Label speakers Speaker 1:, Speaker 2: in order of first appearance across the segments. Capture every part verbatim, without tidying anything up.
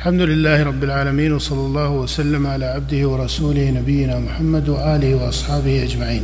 Speaker 1: الحمد لله رب العالمين، وصلى الله وسلم على عبده ورسوله نبينا محمد وآله وأصحابه أجمعين.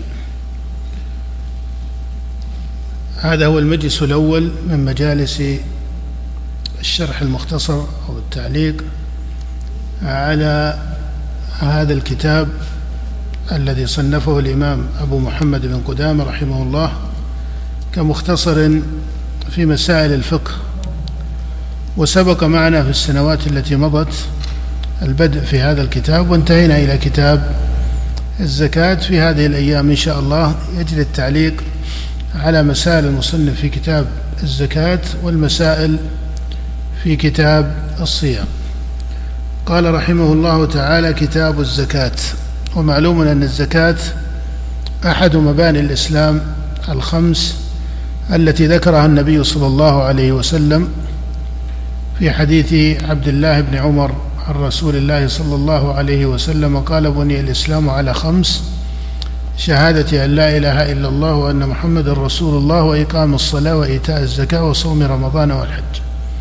Speaker 1: هذا هو المجلس الأول من مجالس الشرح المختصر أو التعليق على هذا الكتاب الذي صنفه الإمام أبو محمد بن قدامة رحمه الله كمختصر في مسائل الفقه. وسبق معنا في السنوات التي مضت البدء في هذا الكتاب، وانتهينا إلى كتاب الزكاة. في هذه الأيام إن شاء الله يجري التعليق على مسائل المصنف في كتاب الزكاة والمسائل في كتاب الصيام. قال رحمه الله تعالى: كتاب الزكاة. ومعلوم أن الزكاة أحد مباني الإسلام الخمس التي ذكرها النبي صلى الله عليه وسلم في حديث عبد الله بن عمر عن رسول الله صلى الله عليه وسلم قال: بني الإسلام على خمس: شهادة أن لا إله إلا الله وأن محمد رسول الله، وإقام الصلاة، وإيتاء الزكاة، وصوم رمضان والحج.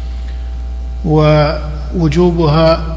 Speaker 1: ووجوبها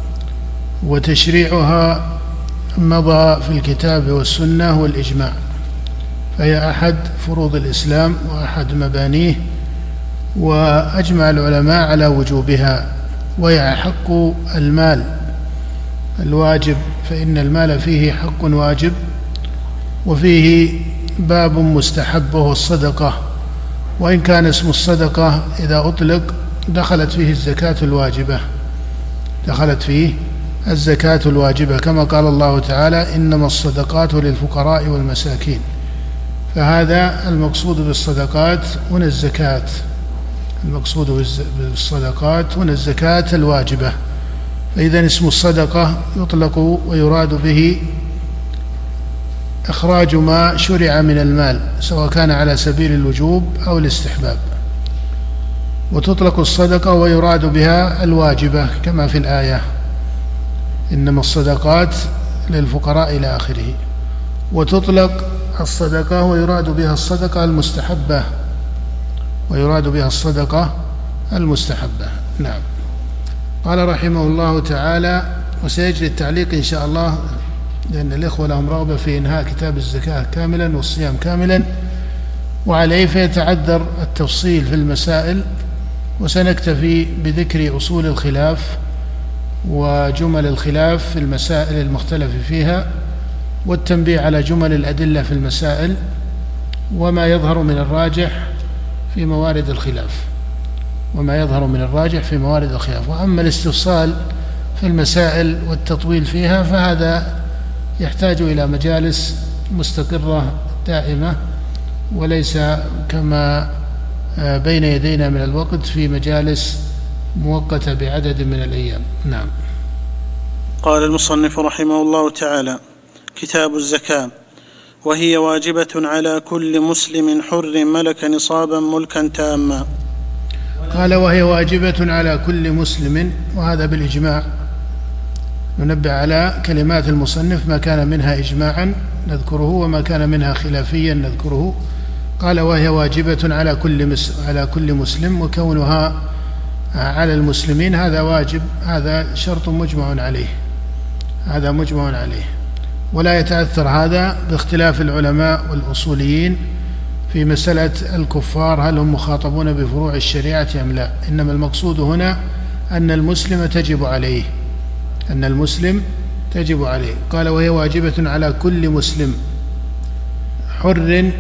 Speaker 1: وتشريعها مضى في الكتاب والسنة والإجماع، فهي أحد فروض الإسلام وأحد مبانيه، وأجمع العلماء على وجوبها. وهي حق المال الواجب، فإن المال فيه حق واجب، وفيه باب مستحب وهو الصدقة، وإن كان اسم الصدقة إذا أطلق دخلت فيه الزكاة الواجبة دخلت فيه الزكاة الواجبة كما قال الله تعالى: إنما الصدقات للفقراء والمساكين. فهذا المقصود بالصدقات هنا الزكاة، المقصود بالصدقات هنا الزكاة الواجبة. فإذا اسم الصدقة يطلق ويراد به إخراج ما شرع من المال، سواء كان على سبيل الوجوب أو الاستحباب. وتطلق الصدقة ويراد بها الواجبة كما في الآية: إنما الصدقات للفقراء إلى آخره. وتطلق الصدقة ويراد بها الصدقة المستحبة ويراد بها الصدقة المستحبة. نعم. قال رحمه الله تعالى: وسيجري التعليق إن شاء الله، لأن الإخوة لهم رغبة في إنهاء كتاب الزكاة كاملا والصيام كاملا، وعليه فيتعذر التفصيل في المسائل، وسنكتفي بذكر أصول الخلاف وجمل الخلاف في المسائل المختلف فيها، والتنبيه على جمل الأدلة في المسائل، وما يظهر من الراجح في موارد الخلاف وما يظهر من الراجح في موارد الخلاف. وأما الاستفصال في المسائل والتطويل فيها فهذا يحتاج إلى مجالس مستقرة دائمة، وليس كما بين يدينا من الوقت في مجالس مؤقتة بعدد من الأيام. نعم.
Speaker 2: قال المصنف رحمه الله تعالى: كتاب الزكاة. وهي واجبة على كل مسلم حر ملك نصابا ملكا تاما.
Speaker 1: قال: وهي واجبة على كل مسلم، وهذا بالإجماع. ننبه على كلمات المصنف: ما كان منها إجماعا نذكره، وما كان منها خلافيا نذكره. قال: وهي واجبة على كل على كل مسلم، وكونها على المسلمين هذا واجب، هذا شرط مجمع عليه هذا مجمع عليه ولا يتأثر هذا باختلاف العلماء والأصوليين في مسألة الكفار هل هم مخاطبون بفروع الشريعة أم لا. إنما المقصود هنا أن المسلم تجب عليه أن المسلم تجب عليه. قال: وهي واجبة على كل مسلم حر،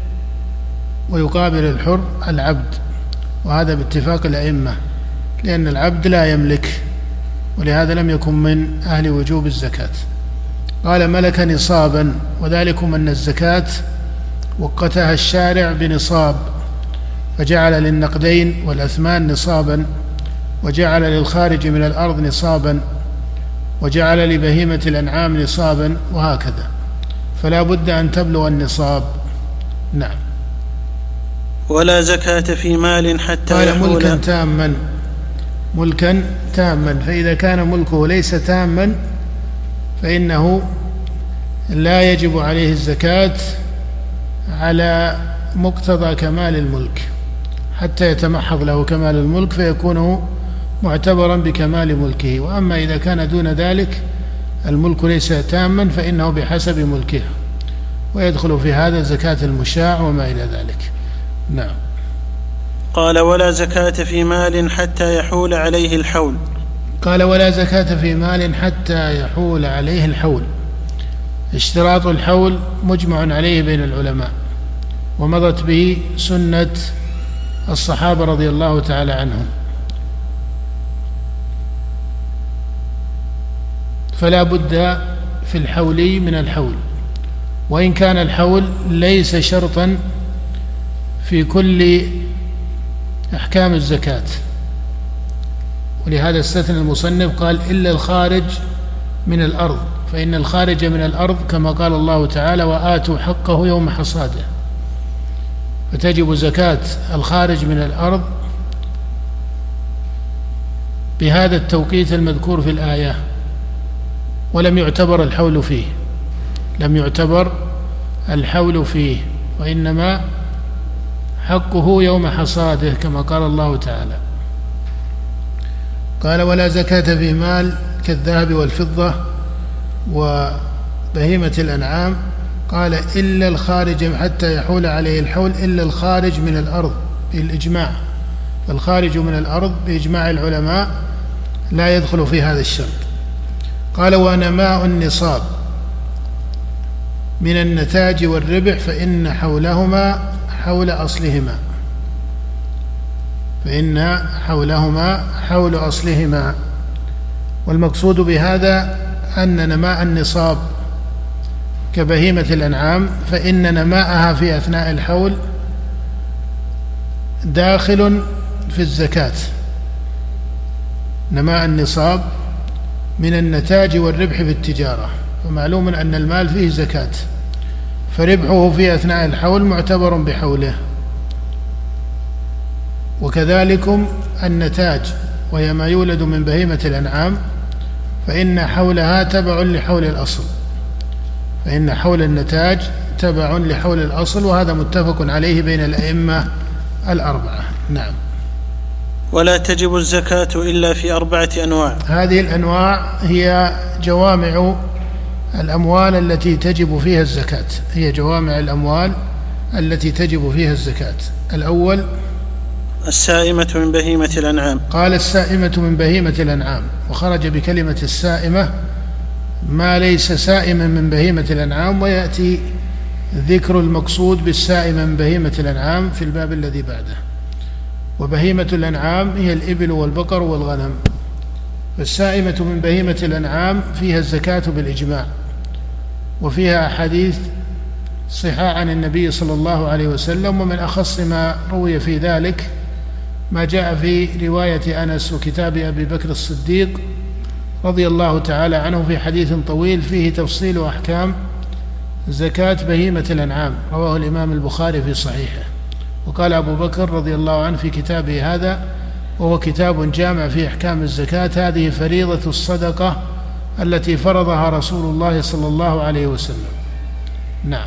Speaker 1: ويقابل الحر العبد، وهذا باتفاق الأئمة، لأن العبد لا يملك، ولهذا لم يكن من أهل وجوب الزكاة. قال: ملك نصابا، وذلكم أن الزكاة وقتها الشارع بنصاب، فجعل للنقدين والأثمان نصابا، وجعل للخارج من الأرض نصابا، وجعل لبهيمة الأنعام نصابا، وهكذا، فلا بد أن تبلغ النصاب. نعم.
Speaker 2: ولا زكاة في مال حتى
Speaker 1: قال:
Speaker 2: يحول
Speaker 1: ملكا تاما ملكا تاما فإذا كان ملكه ليس تاما فإنه لا يجب عليه الزكاة على مقتضى كمال الملك، حتى يتمحض له كمال الملك فيكون معتبرا بكمال ملكه. وأما إذا كان دون ذلك الملك ليس تاما فإنه بحسب ملكه، ويدخل في هذا زكاة المشاع وما إلى ذلك. نعم.
Speaker 2: قال: ولا زكاة في مال حتى يحول عليه الحول.
Speaker 1: قال: ولا زكاة في مال حتى يحول عليه الحول. اشتراط الحول مجمع عليه بين العلماء، ومضت به سنة الصحابة رضي الله تعالى عنهم، فلا بد في الحول من الحول، وإن كان الحول ليس شرطا في كل أحكام الزكاة، ولهذا استثنى المصنف قال: إلا الخارج من الأرض، فإن الخارج من الأرض كما قال الله تعالى: وآتوا حقه يوم حصاده، فتجب زكاة الخارج من الأرض بهذا التوقيت المذكور في الآية، ولم يعتبر الحول فيه لم يعتبر الحول فيه وإنما حقه يوم حصاده كما قال الله تعالى. قال: ولا زكاة في مال كالذهب والفضة وبهيمة الأنعام. قال: إلا الخارج حتى يحول عليه الحول، إلا الخارج من الأرض بالإجماع، فالخارج من الأرض بإجماع العلماء لا يدخل في هذا الشرط. قال: ونماء النصاب من النتاج والربح فإن حولهما حول أصلهما فإن حولهما حول أصلهما والمقصود بهذا أن نماء النصاب كبهيمة الأنعام فإن نماءها في أثناء الحول داخل في الزكاة. نماء النصاب من النتاج والربح في التجارة، ومعلوم أن المال فيه زكاة، فربحه في أثناء الحول معتبر بحوله. وكذلكم النتاج وهي ما يولد من بهيمة الأنعام فإن حولها تبع لحول الأصل، فإن حول النتاج تبع لحول الأصل، وهذا متفق عليه بين الأئمة الأربعة. نعم.
Speaker 2: ولا تجب الزكاة إلا في أربعة أنواع.
Speaker 1: هذه الأنواع هي جوامع الأموال التي تجب فيها الزكاة، هي جوامع الأموال التي تجب فيها الزكاة. الأول
Speaker 2: السائمة من بهيمة الأنعام.
Speaker 1: قال: السائمة من بهيمة الأنعام، وخرج بكلمة السائمة ما ليس سائما من بهيمة الأنعام، ويأتي ذكر المقصود بالسائمة من بهيمة الأنعام في الباب الذي بعده. وبهيمة الأنعام هي الإبل والبقر والغنم، فالسائمة من بهيمة الأنعام فيها الزكاة بالإجماع، وفيها أحاديث صحاح عن النبي صلى الله عليه وسلم، ومن أخص ما روي في ذلك ما جاء في رواية أنس وكتاب أبي بكر الصديق رضي الله تعالى عنه في حديث طويل فيه تفصيل أحكام زكاة بهيمة الأنعام، رواه الإمام البخاري في صحيحه. وقال أبو بكر رضي الله عنه في كتابه هذا، وهو كتاب جامع في أحكام الزكاة: هذه فريضة الصدقة التي فرضها رسول الله صلى الله عليه وسلم. نعم.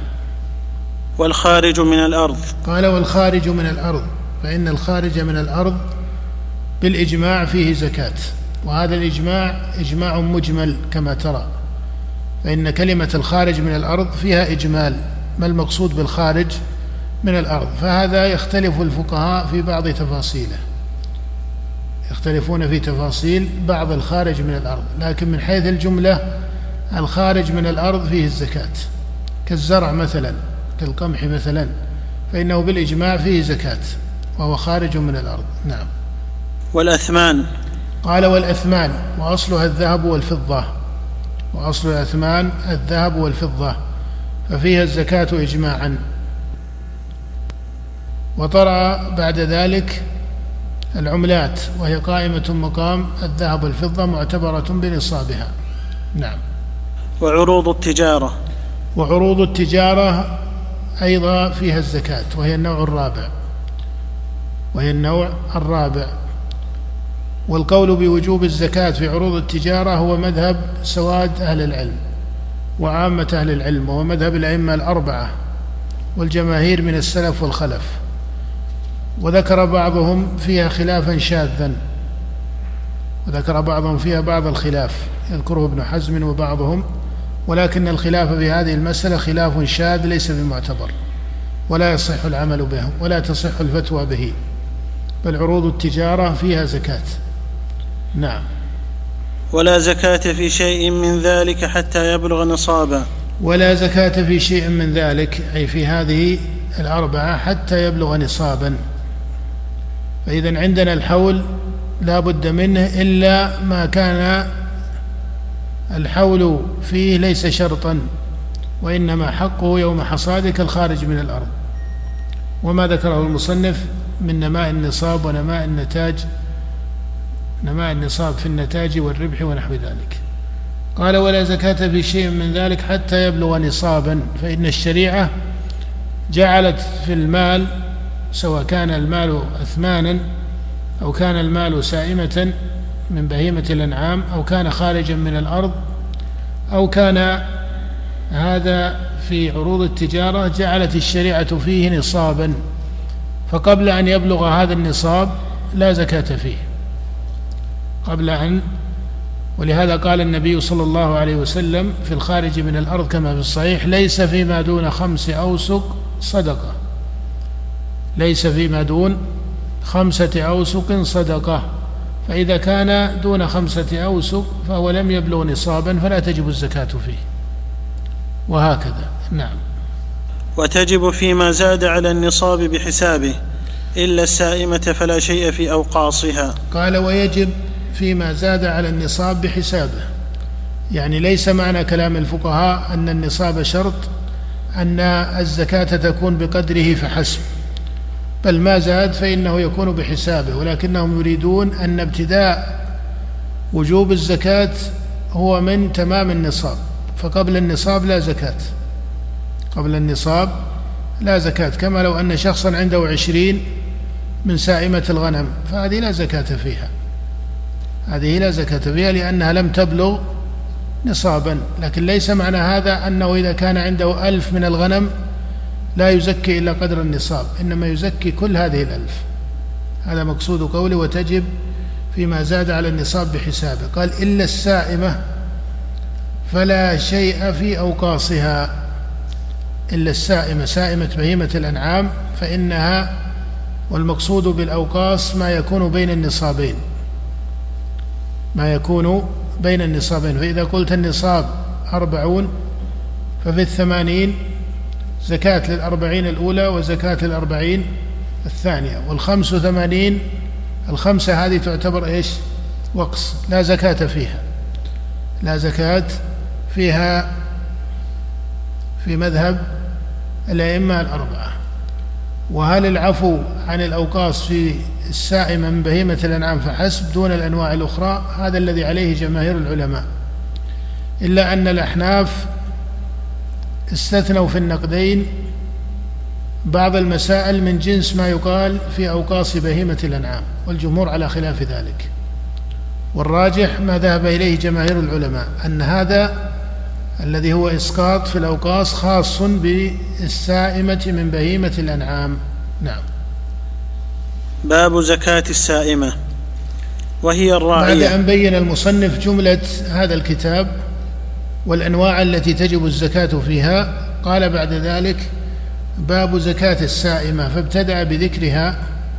Speaker 2: والخارج من الأرض.
Speaker 1: قال: والخارج من الأرض، فإن الخارج من الأرض بالإجماع فيه زكاة، وهذا الإجماع إجماع مجمل كما ترى، فإن كلمة الخارج من الأرض فيها إجمال، ما المقصود بالخارج من الأرض؟ فهذا يختلف الفقهاء في بعض تفاصيله، يختلفون في تفاصيل بعض الخارج من الأرض، لكن من حيث الجملة الخارج من الأرض فيه الزكاة، كالزرع مثلا، كالقمح مثلا، فإنه بالإجماع فيه زكاة وهو خارج من الأرض. نعم.
Speaker 2: والأثمان.
Speaker 1: قال: والأثمان، وأصلها الذهب والفضة، وأصل الأثمان الذهب والفضة، ففيها الزكاة إجماعا. وطرأ بعد ذلك العملات، وهي قائمة مقام الذهب والفضة معتبرة بنصابها. نعم.
Speaker 2: وعروض التجارة.
Speaker 1: وعروض التجارة أيضا فيها الزكاة، وهي النوع الرابع وهي النوع الرابع والقول بوجوب الزكاة في عروض التجارة هو مذهب سواد أهل العلم وعامة أهل العلم، وهو مذهب الأئمة الأربعة والجماهير من السلف والخلف، وذكر بعضهم فيها خلافا شاذا، وذكر بعضهم فيها بعض الخلاف يذكره ابن حزم وبعضهم، ولكن الخلاف في هذه المسألة خلاف شاذ ليس بمعتبر، ولا يصح العمل به ولا تصح الفتوى به، بل عروض التجارة فيها زكاة. نعم.
Speaker 2: ولا زكاة في شيء من ذلك حتى يبلغ نصابا.
Speaker 1: ولا زكاة في شيء من ذلك، أي في هذه الأربعة، حتى يبلغ نصابا. فإذا عندنا الحول لا بد منه، إلا ما كان الحول فيه ليس شرطا، وإنما حقه يوم حصادك الخارج من الأرض، وما ذكره المصنف من نماء النصاب ونماء النتاج، نماء النصاب في النتاج والربح ونحو ذلك. قال: ولا زكاة في شيء من ذلك حتى يبلغ نصابا. فإن الشريعة جعلت في المال، سواء كان المال أثمانا أو كان المال سائمة من بهيمة الأنعام أو كان خارجا من الأرض أو كان هذا في عروض التجارة، جعلت الشريعة فيه نصابا، فقبل أن يبلغ هذا النصاب لا زكاة فيه، قبل أن ولهذا قال النبي صلى الله عليه وسلم في الخارج من الأرض كما في الصحيح: ليس فيما دون خمس أوسق صدقة، ليس فيما دون خمسة أوسق صدقة. فإذا كان دون خمسة أوسق فهو لم يبلغ نصابا فلا تجب الزكاة فيه، وهكذا. نعم.
Speaker 2: وتجب فيما زاد على النصاب بحسابه إلا السائمة فلا شيء في أوقاصها.
Speaker 1: قال: ويجب فيما زاد على النصاب بحسابه، يعني ليس معنى كلام الفقهاء أن النصاب شرط أن الزكاة تكون بقدره فحسب، بل ما زاد فإنه يكون بحسابه، ولكنهم يريدون أن ابتداء وجوب الزكاة هو من تمام النصاب، فقبل النصاب لا زكاة، قبل النصاب لا زكاة، كما لو أن شخصا عنده عشرين من سائمة الغنم فهذه لا زكاة فيها، هذه لا زكاة فيها لأنها لم تبلغ نصابا. لكن ليس معنى هذا أنه إذا كان عنده ألف من الغنم لا يزكي إلا قدر النصاب، إنما يزكي كل هذه الألف. هذا مقصود قوله: وتجب فيما زاد على النصاب بحسابه. قال: إلا السائمة فلا شيء في أوقاصها. إلا السائمة، سائمة بهيمة الأنعام، فإنها، والمقصود بالأوقاص ما يكون بين النصابين، ما يكون بين النصابين. فإذا قلت النصاب أربعون ففي الثمانين زكاة للأربعين الأولى وزكاة للأربعين الثانية، والخمس وثمانين الخمسة هذه تعتبر إيش؟ وقص، لا زكاة فيها، لا زكاة فيها في مذهب الأئمة الأربعة. وهل العفو عن الأوقاص في السائمة من بهيمة الأنعام فحسب دون الأنواع الأخرى؟ هذا الذي عليه جماهير العلماء، إلا أن الأحناف استثنوا في النقدين بعض المسائل من جنس ما يقال في أوقاص بهيمة الأنعام، والجمهور على خلاف ذلك. والراجح ما ذهب إليه جماهير العلماء أن هذا الذي هو إسقاط في الأوقاص خاص بالسائمة من بهيمة الأنعام. نعم.
Speaker 2: باب زكاة السائمة وهي الراعية.
Speaker 1: بعد أن بين المصنف جملة هذا الكتاب والأنواع التي تجب الزكاة فيها، قال بعد ذلك: باب زكاة السائمة، فابتدأ بذكرها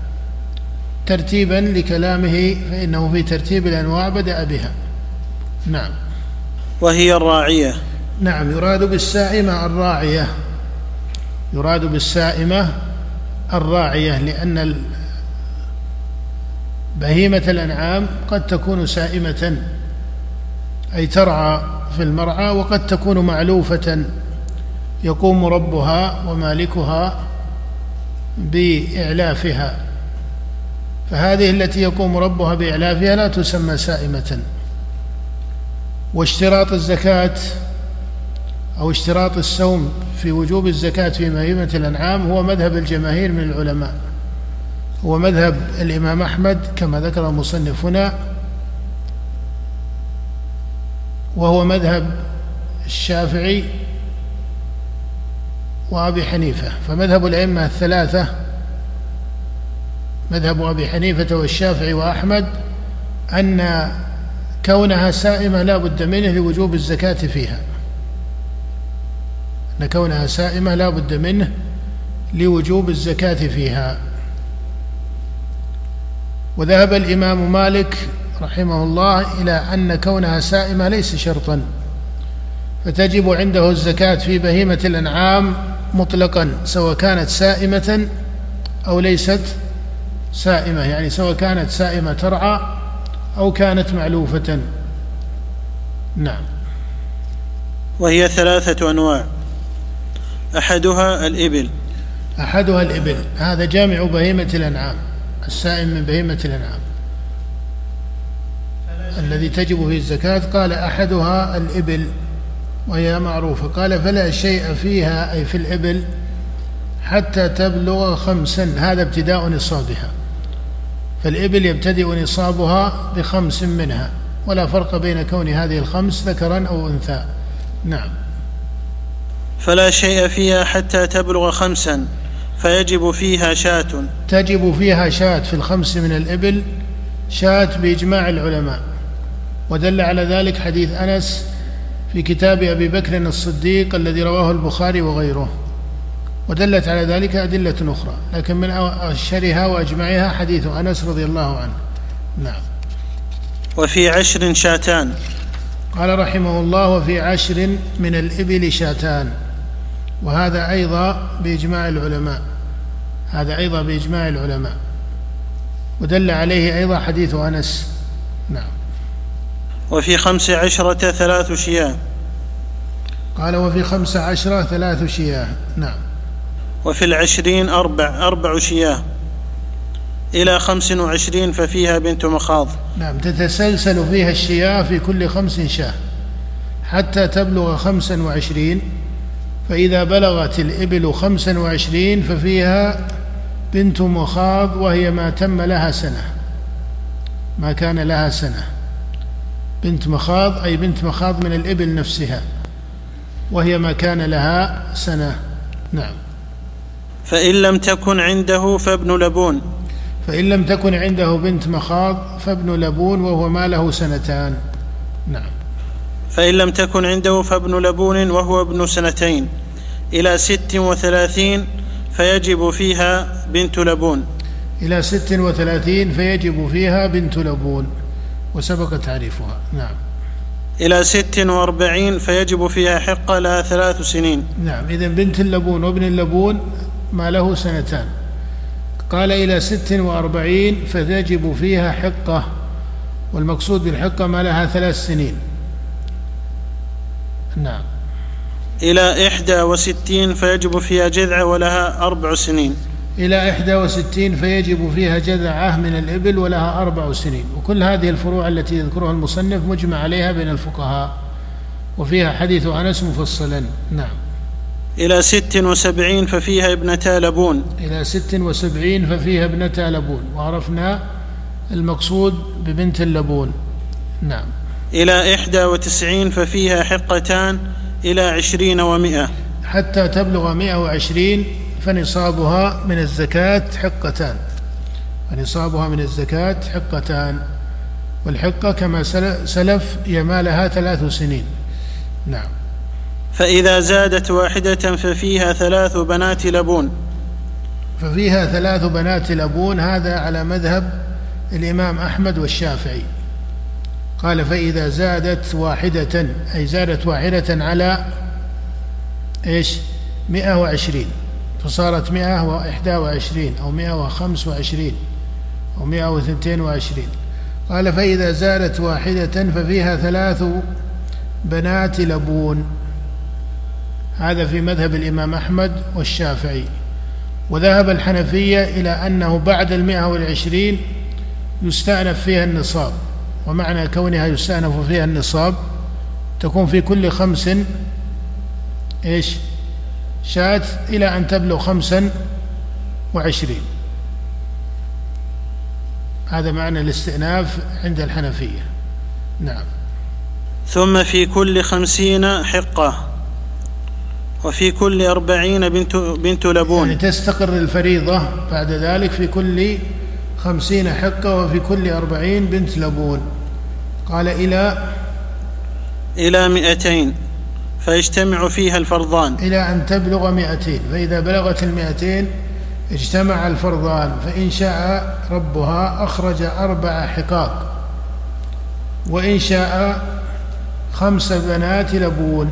Speaker 1: ترتيبا لكلامه، فإنه في ترتيب الأنواع بدأ بها. نعم.
Speaker 2: وهي الراعية.
Speaker 1: نعم، يراد بالسائمة الراعية، يراد بالسائمة الراعية، لأن بهيمة الأنعام قد تكون سائمة أي ترعى في المرعى، وقد تكون معلوفة يقوم ربها ومالكها بإعلافها، فهذه التي يقوم ربها بإعلافها لا تسمى سائمة. واشتراط الزكاة أو اشتراط السوم في وجوب الزكاة في بهيمة الأنعام هو مذهب الجماهير من العلماء، هو مذهب الإمام أحمد كما ذكر المصنف هنا، وهو مذهب الشافعي وأبي حنيفة. فمذهب الأئمة الثلاثة، مذهب أبي حنيفة والشافعي وأحمد، أن كونها سائمة لا بد منه لوجوب الزكاة فيها، أن كونها سائمة لا بد منه لوجوب الزكاة فيها. وذهب الإمام مالك رحمه الله إلى أن كونها سائمة ليس شرطا، فتجب عنده الزكاة في بهيمة الأنعام مطلقا، سواء كانت سائمة أو ليست سائمة، يعني سواء كانت سائمة ترعى أو كانت معلوفة. نعم.
Speaker 2: وهي ثلاثة أنواع: أحدها الإبل
Speaker 1: أحدها الإبل، هذا جامع بهيمة الأنعام، السائم من بهيمة الأنعام الذي تجب فيه الزكاة. قال أحدها الإبل وهي معروفة. قال فلا شيء فيها، أي في الإبل، حتى تبلغ خمسا، هذا ابتداء نصابها، فالإبل يبتدئ نصابها بخمس منها، ولا فرق بين كون هذه الخمس ذكرا أو أنثى. نعم.
Speaker 2: فلا شيء فيها حتى تبلغ خمسا فيجب فيها شاة،
Speaker 1: تجب فيها شاة في الخمس من الإبل، شاة بإجماع العلماء، ودل على ذلك حديث أنس في كتاب أبي بكر الصديق الذي رواه البخاري وغيره، ودلت على ذلك أدلة أخرى، لكن من أشهرها وأجمعها حديث أنس رضي الله عنه. نعم.
Speaker 2: وفي عشر شاتان.
Speaker 1: قال رحمه الله: وفي عشر من الإبل شاتان، وهذا أيضا بإجماع العلماء، هذا أيضا بإجماع العلماء، ودل عليه أيضا حديث أنس. نعم.
Speaker 2: وفي خمس عشرة ثلاث شياه.
Speaker 1: قال: وفي خمس عشرة ثلاث شياه. نعم.
Speaker 2: وفي العشرين أربع أربع شياه إلى خمس وعشرين ففيها بنت مخاض.
Speaker 1: نعم، تتسلسل فيها الشياه في كل خمس شاه حتى تبلغ خمسا وعشرين، فإذا بلغت الإبل خمسا وعشرين ففيها بنت مخاض، وهي ما تم لها سنة، ما كان لها سنة. بنت مخاض أي بنت مخاض من الإبل نفسها، وهي ما كان لها سنة. نعم.
Speaker 2: فإن لم تكن عنده فابن لبون.
Speaker 1: فإن لم تكن عنده بنت مخاض فابن لبون، وهو ما له سنتان. نعم.
Speaker 2: فإن لم تكن عنده فابن لبون وهو ابن سنتين إلى ست وثلاثين فيجب فيها بنت لبون.
Speaker 1: إلى ست وثلاثين فيجب فيها بنت لبون، وسبق تعريفها. نعم.
Speaker 2: إلى ست وأربعين فيجب فيها حقة لها ثلاث سنين.
Speaker 1: نعم. إذن بنت اللبون وابن اللبون ما له سنتان. قال: إلى ست وأربعين فتجب فيها حقة، والمقصود بالحقة ما لها ثلاث سنين. نعم.
Speaker 2: إلى إحدى وستين فيجب فيها جذعة ولها أربع سنين.
Speaker 1: إلى إحدى وستين فيجب فيها جذعة من الإبل ولها أربع سنين. وكل هذه الفروع التي يذكرها المصنف مجمع عليها بين الفقهاء، وفيها حديث أنس مفصلا. نعم.
Speaker 2: إلى ست وسبعين ففيها ابنتا لبون.
Speaker 1: إلى ست وسبعين ففيها ابنتا لبون، وعرفنا المقصود ببنت اللبون. نعم.
Speaker 2: إلى إحدى وتسعين ففيها حقتان إلى عشرين ومئة،
Speaker 1: حتى تبلغ مئة وعشرين فنصابها من الزكاة حقتان، فنصابها من الزكاة حقتان، والحقة كما سلف يمالها ثلاث سنين. نعم.
Speaker 2: فإذا زادت واحدة ففيها ثلاث بنات لبون.
Speaker 1: ففيها ثلاث بنات لبون، هذا على مذهب الإمام أحمد والشافعي. قال: فإذا زادت واحدة، أي زادت واحدة على إيش؟ مئة وعشرين، فصارت مئة وإحدى وعشرين أو مئة وخمس وعشرين أو مئة وثنتين وعشرين. قال: فإذا زادت واحدة ففيها ثلاث بنات لبون، هذا في مذهب الإمام أحمد والشافعي. وذهب الحنفية إلى أنه بعد المئة والعشرين يستأنف فيها النصاب، ومعنى كونها يستأنف فيها النصاب تكون في كل خمس إيش؟ شاة، إلى أن تبلغ خمسا وعشرين. هذا معنى الاستئناف عند الحنفية. نعم.
Speaker 2: ثم في كل خمسين حقة، وفي كل أربعين بنت, بنت لبون.
Speaker 1: يعني تستقر الفريضة بعد ذلك في كل خمسين حقة وفي كل أربعين بنت لبون. قال إلى
Speaker 2: إلى مئتين فيجتمع فيها الفرضان،
Speaker 1: إلى أن تبلغ مئتين، فإذا بلغت المئتين اجتمع الفرضان، فإن شاء ربها أخرج أربع حقاق، وإن شاء خمس بنات لبون.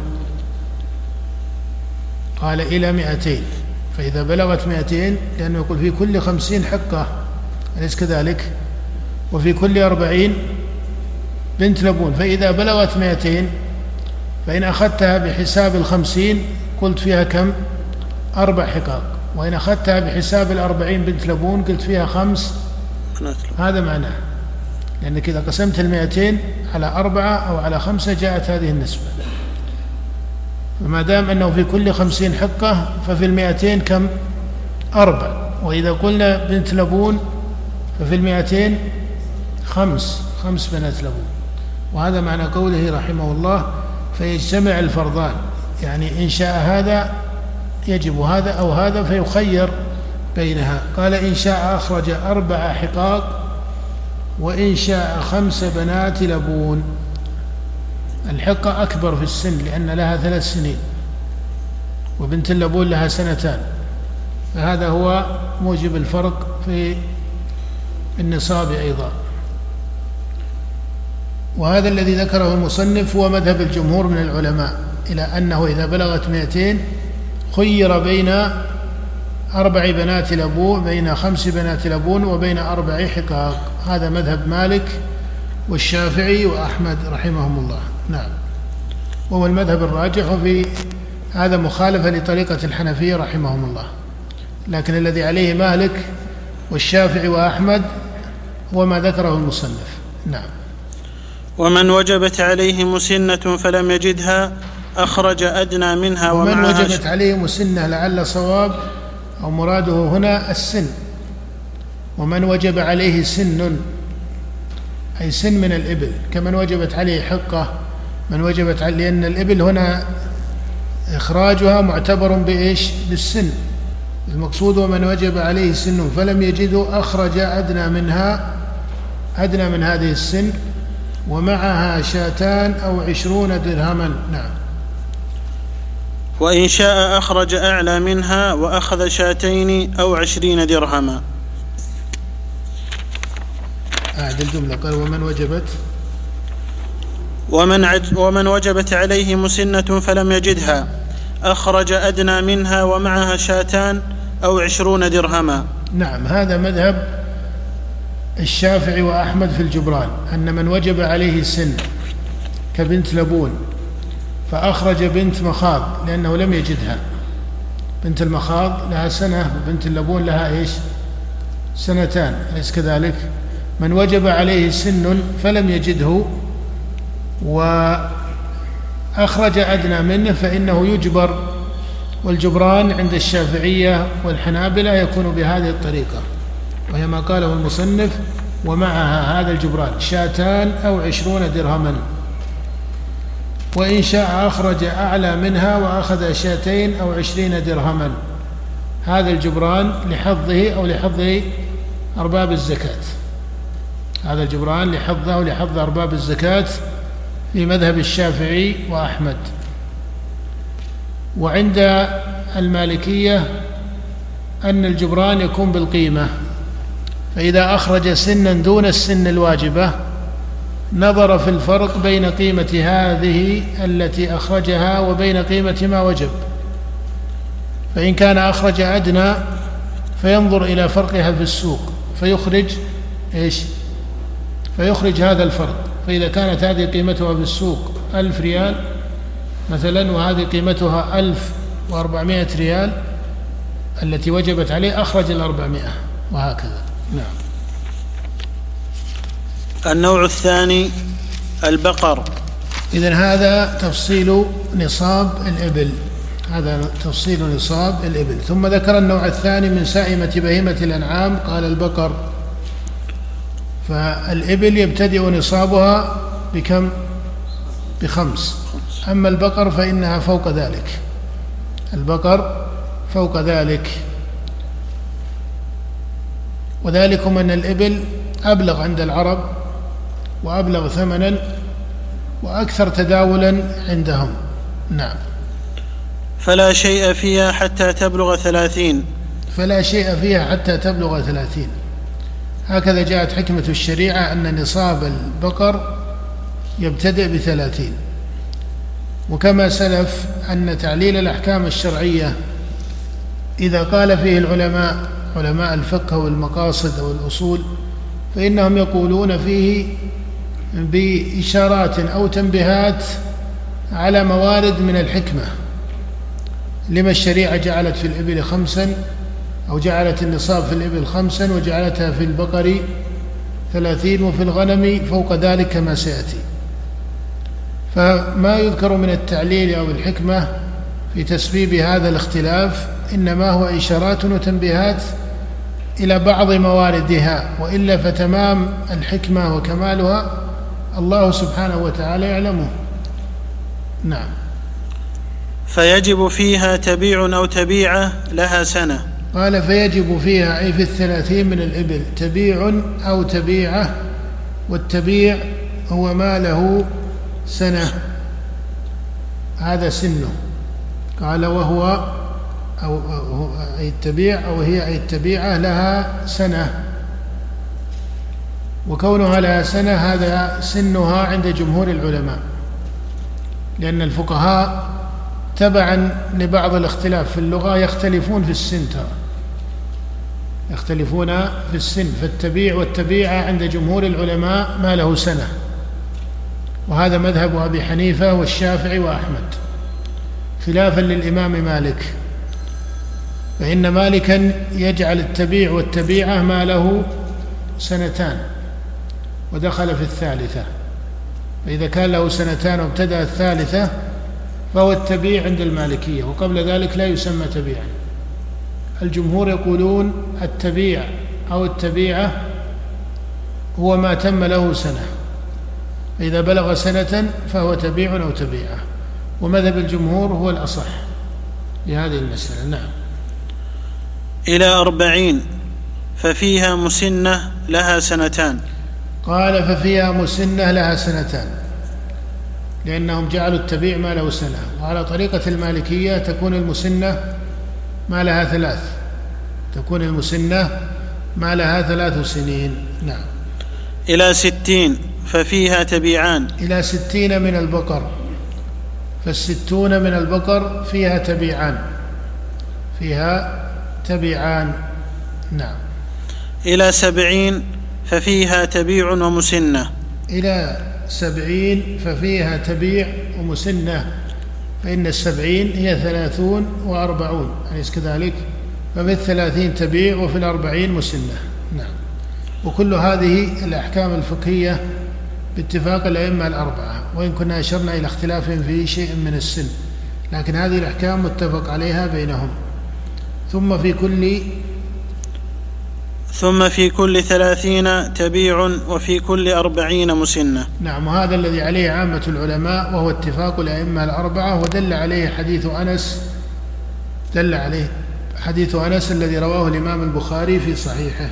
Speaker 1: قال إلى مئتين، فإذا بلغت مئتين، لأنه يقول في كل خمسين حقة أليس كذلك، وفي كل أربعين بنت لبون، فإذا بلغت مئتين فإن أخذتها بحساب الخمسين قلت فيها كم؟ أربع حقاق، وإن أخذتها بحساب الأربعين بنت لبون قلت فيها خمس. هذا معناه، لأنك إذا قسمت المئتين على أربعة أو على خمسة جاءت هذه النسبة. فما دام أنه في كل خمسين حقة ففي المئتين كم؟ أربع، وإذا قلنا بنت لبون ففي المئتين خمس خمس بنات لبون. وهذا معنى قوله رحمه الله فيجتمع الفرضان، يعني إن شاء هذا يجب هذا أو هذا فيخير بينها. قال إن شاء أخرج أربع حقاق وإن شاء خمس بنات لبون. الحقة أكبر في السن لأن لها ثلاث سنين، وبنت اللبون لها سنتان، فهذا هو موجب الفرق في النصاب أيضا. وهذا الذي ذكره المصنف هو مذهب الجمهور من العلماء، إلى أنه إذا بلغت مئتين خير بين أربع بنات لبون، بين خمس بنات لبون وبين أربع حقاق. هذا مذهب مالك والشافعي وأحمد رحمهم الله. نعم، وهو المذهب الراجح، وفي هذا مخالفة لطريقة الحنفية رحمهم الله، لكن الذي عليه مالك والشافعي وأحمد هو ما ذكره المصنف. نعم.
Speaker 2: ومن وجبت عليه مسنة فلم يجدها أخرج أدنى منها ومعها.
Speaker 1: ومن وجبت عليه مسنة لعل صواب أو مراده هنا السن. ومن وجب عليه سن أي سن من الإبل، كمن وجبت عليه حقة، من وجبت عليه، لأن الإبل هنا إخراجها معتبر بإيش؟ بالسن. المقصود ومن وجب عليه سن فلم يجده أخرج أدنى منها، أدنى من هذه السن، ومعها شاتان أو عشرون درهما. نعم.
Speaker 2: وإن شاء أخرج أعلى منها وأخذ شاتين أو عشرين درهما.
Speaker 1: أعد الجملة. قال ومن وجبت
Speaker 2: ومن, عج ومن وجبت عليه مسنة فلم يجدها أخرج أدنى منها ومعها شاتان أو عشرون درهما.
Speaker 1: نعم، هذا مذهب الشافعي وأحمد في الجبران، أن من وجب عليه سن كبنت لبون فأخرج بنت مخاض لأنه لم يجدها، بنت المخاض لها سنة وبنت اللبون لها إيش؟ سنتان، أليس كذلك؟ من وجب عليه سن فلم يجده وأخرج أدنى منه فإنه يجبر، والجبران عند الشافعية والحنابلة يكون بهذه الطريقة، وهي ما قاله المصنف ومعها هذا الجبران شاتان أو عشرون درهما. وإن شاء أخرج أعلى منها وأخذ شاتين أو عشرين درهما. هذا الجبران لحظه أو لحظ أرباب الزكاة، هذا الجبران لحظه أو لحظ أرباب الزكاة في مذهب الشافعي وأحمد. وعند المالكية أن الجبران يكون بالقيمة، فإذا أخرج سنا دون السن الواجبة نظر في الفرق بين قيمة هذه التي أخرجها وبين قيمة ما وجب، فإن كان أخرج أدنى فينظر إلى فرقها في السوق فيخرج إيش؟ فيخرج هذا الفرق. فإذا كانت هذه قيمتها في السوق ألف ريال مثلا وهذه قيمتها ألف وأربعمائة ريال التي وجبت عليه أخرج الأربعمائة، وهكذا. نعم.
Speaker 2: النوع الثاني البقر.
Speaker 1: إذن هذا تفصيل نصاب الإبل، هذا تفصيل نصاب الإبل. ثم ذكر النوع الثاني من سائمة بهيمة الأنعام، قال البقر. فالإبل يبتدئ نصابها بكم؟ بخمس. أما البقر فإنها فوق ذلك، البقر فوق ذلك. وذلكم أن الإبل أبلغ عند العرب وأبلغ ثمنا وأكثر تداولا عندهم. نعم.
Speaker 2: فلا شيء فيها حتى تبلغ ثلاثين
Speaker 1: فلا شيء فيها حتى تبلغ ثلاثين. هكذا جاءت حكمة الشريعة أن نصاب البقر يبتدئ بثلاثين. وكما سلف أن تعليل الأحكام الشرعية إذا قال فيه العلماء علماء الفقه والمقاصد أو الأصول فإنهم يقولون فيه بإشارات أو تنبيهات على موارد من الحكمة، لما الشريعة جعلت في الإبل خمسا أو جعلت النصاب في الإبل خمسا وجعلتها في البقر ثلاثين وفي الغنم فوق ذلك كما سيأتي. فما يذكر من التعليل أو الحكمة في تسبيب هذا الاختلاف إنما هو إشارات وتنبيهات إلى بعض مواردها، وإلا فتمام الحكمة وكمالها الله سبحانه وتعالى يعلمه. نعم.
Speaker 2: فيجب فيها تبيع أو تبيعة لها سنة.
Speaker 1: قال فيجب فيها أي في الثلاثين من الإبل تبيع أو تبيعة، والتبيع هو ما له سنة، هذا سنه. قال وهو أو أي التبيع أو هي أي التبيعة لها سنة، وكونها لها سنة هذا سنها عند جمهور العلماء، لأن الفقهاء تبعا لبعض الاختلاف في اللغة يختلفون في السن ترى يختلفون في السن. فالتبيع والتبيعة عند جمهور العلماء ما له سنة، وهذا مذهب أبي حنيفة والشافعي وأحمد، خلافا للإمام مالك، فإن مالكا يجعل التبيع والتبيعة ما له سنتان ودخل في الثالثة، فإذا كان له سنتان وابتدأ الثالثة فهو التبيع عند المالكية، وقبل ذلك لا يسمى تبيعا. الجمهور يقولون التبيع أو التبيعة هو ما تم له سنة، فإذا بلغ سنة فهو تبيع أو تبيعة، ومذهب الجمهور هو الأصح لهذه المسألة. نعم.
Speaker 2: إلى أربعين ففيها مسنة لها سنتان.
Speaker 1: قال ففيها مسنة لها سنتان، لأنهم جعلوا التبيع ما له سنة، وعلى طريقة المالكية تكون المسنة ما لها ثلاث تكون المسنة ما لها ثلاث سنين. نعم.
Speaker 2: إلى ستين ففيها تبيعان.
Speaker 1: إلى ستين من البقر، فالستون من البقر فيها تبيعان فيها تبيعان. نعم.
Speaker 2: إلى سبعين ففيها تبيع ومسنة.
Speaker 1: إلى سبعين ففيها تبيع ومسنة، فإن السبعين هي ثلاثون وأربعون أليس كذلك؟ ففي الثلاثين تبيع وفي الأربعين مسنة. نعم. وكل هذه الأحكام الفقهية باتفاق الأئمة الأربعة، وإن كنا أشرنا إلى اختلاف في شيء من السن، لكن هذه الأحكام متفق عليها بينهم. ثم في كل
Speaker 2: ثم في كل ثلاثين تبيع وفي كل أربعين مسنة.
Speaker 1: نعم. وهذا الذي عليه عامة العلماء، وهو اتفاق الأئمة الأربعة، ودل عليه حديث أنس دل عليه حديث أنس الذي رواه الإمام البخاري في صحيحه.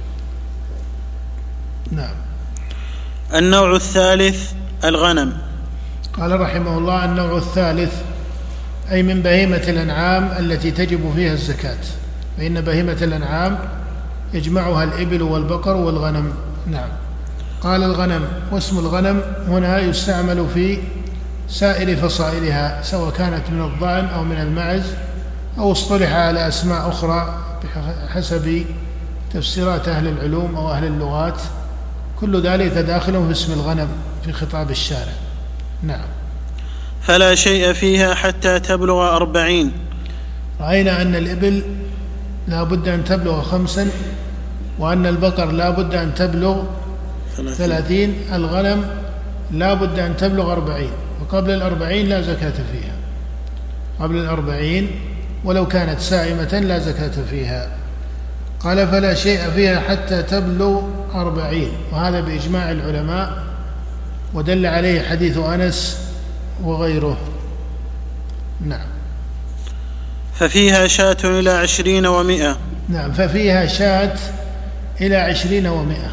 Speaker 1: نعم.
Speaker 2: النوع الثالث الغنم.
Speaker 1: قال رحمه الله النوع الثالث أي من بهيمة الأنعام التي تجب فيها الزكاة، فإن بهيمة الأنعام يجمعها الإبل والبقر والغنم. نعم. قال الغنم، واسم الغنم هنا يستعمل في سائر فصائلها، سواء كانت من الضأن أو من المعز، أو اصطلح على أسماء أخرى بحسب تفسيرات أهل العلوم أو أهل اللغات، كل ذلك داخل في اسم الغنم في خطاب الشارع. نعم.
Speaker 2: فلا شيء فيها حتى تبلغ أربعين.
Speaker 1: رأينا أن الإبل لا بد أن تبلغ خمسا، وأن البقر لا بد أن تبلغ ثلاثين، الغنم لا بد أن تبلغ أربعين، وقبل الأربعين لا زكاة فيها، قبل الأربعين ولو كانت سائمة لا زكاة فيها. قال فلا شيء فيها حتى تبلغ أربعين، وهذا بإجماع العلماء، ودل عليه حديث أنس وغيره. نعم.
Speaker 2: ففيها شاة إلى عشرين ومئة.
Speaker 1: نعم. ففيها شاة إلى عشرين ومائة،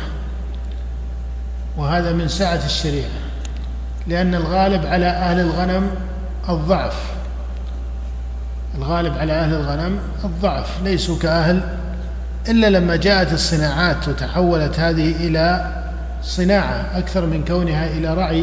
Speaker 1: وهذا من سعة الشريعة، لأن الغالب على أهل الغنم الضعف، الغالب على أهل الغنم الضعف، ليسوا كأهل، إلا لما جاءت الصناعات وتحولت هذه إلى صناعة أكثر من كونها إلى رعي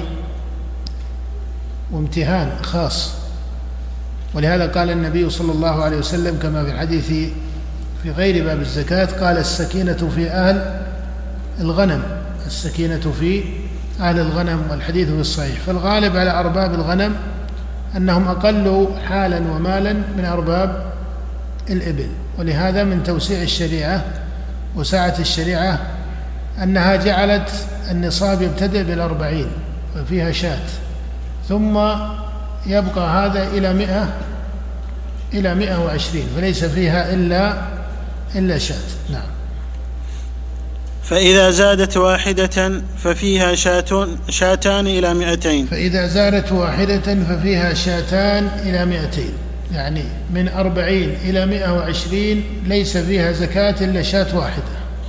Speaker 1: وامتهان خاص. ولهذا قال النبي صلى الله عليه وسلم كما في الحديث في غير باب الزكاة، قال السكينة في أهل الغنم، السكينة في أهل الغنم، والحديث في الصحيح. فالغالب على أرباب الغنم أنهم أقل حالا ومالا من أرباب الإبل، ولهذا من توسيع الشريعة وسعة الشريعة أنها جعلت النصاب يبتدئ بالأربعين وفيها شاة، ثم يبقى هذا إلى مئة إلى مئة وعشرين، فليس فيها إلا إلا شاة. نعم.
Speaker 2: فإذا زادت واحدة ففيها شاة شاتان إلى مئتين.
Speaker 1: فإذا زادت واحدة ففيها شاتان إلى مئتين، يعني من أربعين إلى مئة وعشرين ليس فيها زكاة إلا شاة واحدة،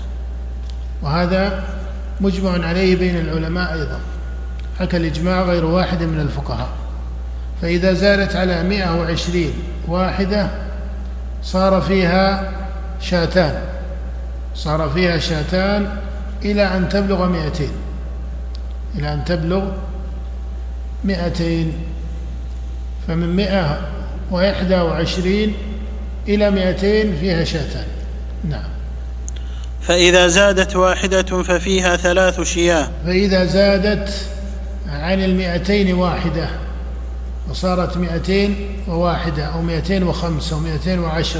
Speaker 1: وهذا مجمع عليه بين العلماء أيضا، حكى الإجماع غير واحد من الفقهاء. فإذا زادت على مئة وعشرين واحدة صار فيها شاتان، صار فيها شاتان إلى أن تبلغ مئتين، إلى أن تبلغ مئتين. فمن مئة وإحدى وعشرين إلى مئتين فيها شاتان. نعم.
Speaker 2: فإذا زادت واحدة ففيها ثلاث شياه.
Speaker 1: فإذا زادت عن المئتين واحدة وصارت مئتين وواحدة أو مئتين وخمسة أو مئتين وعشر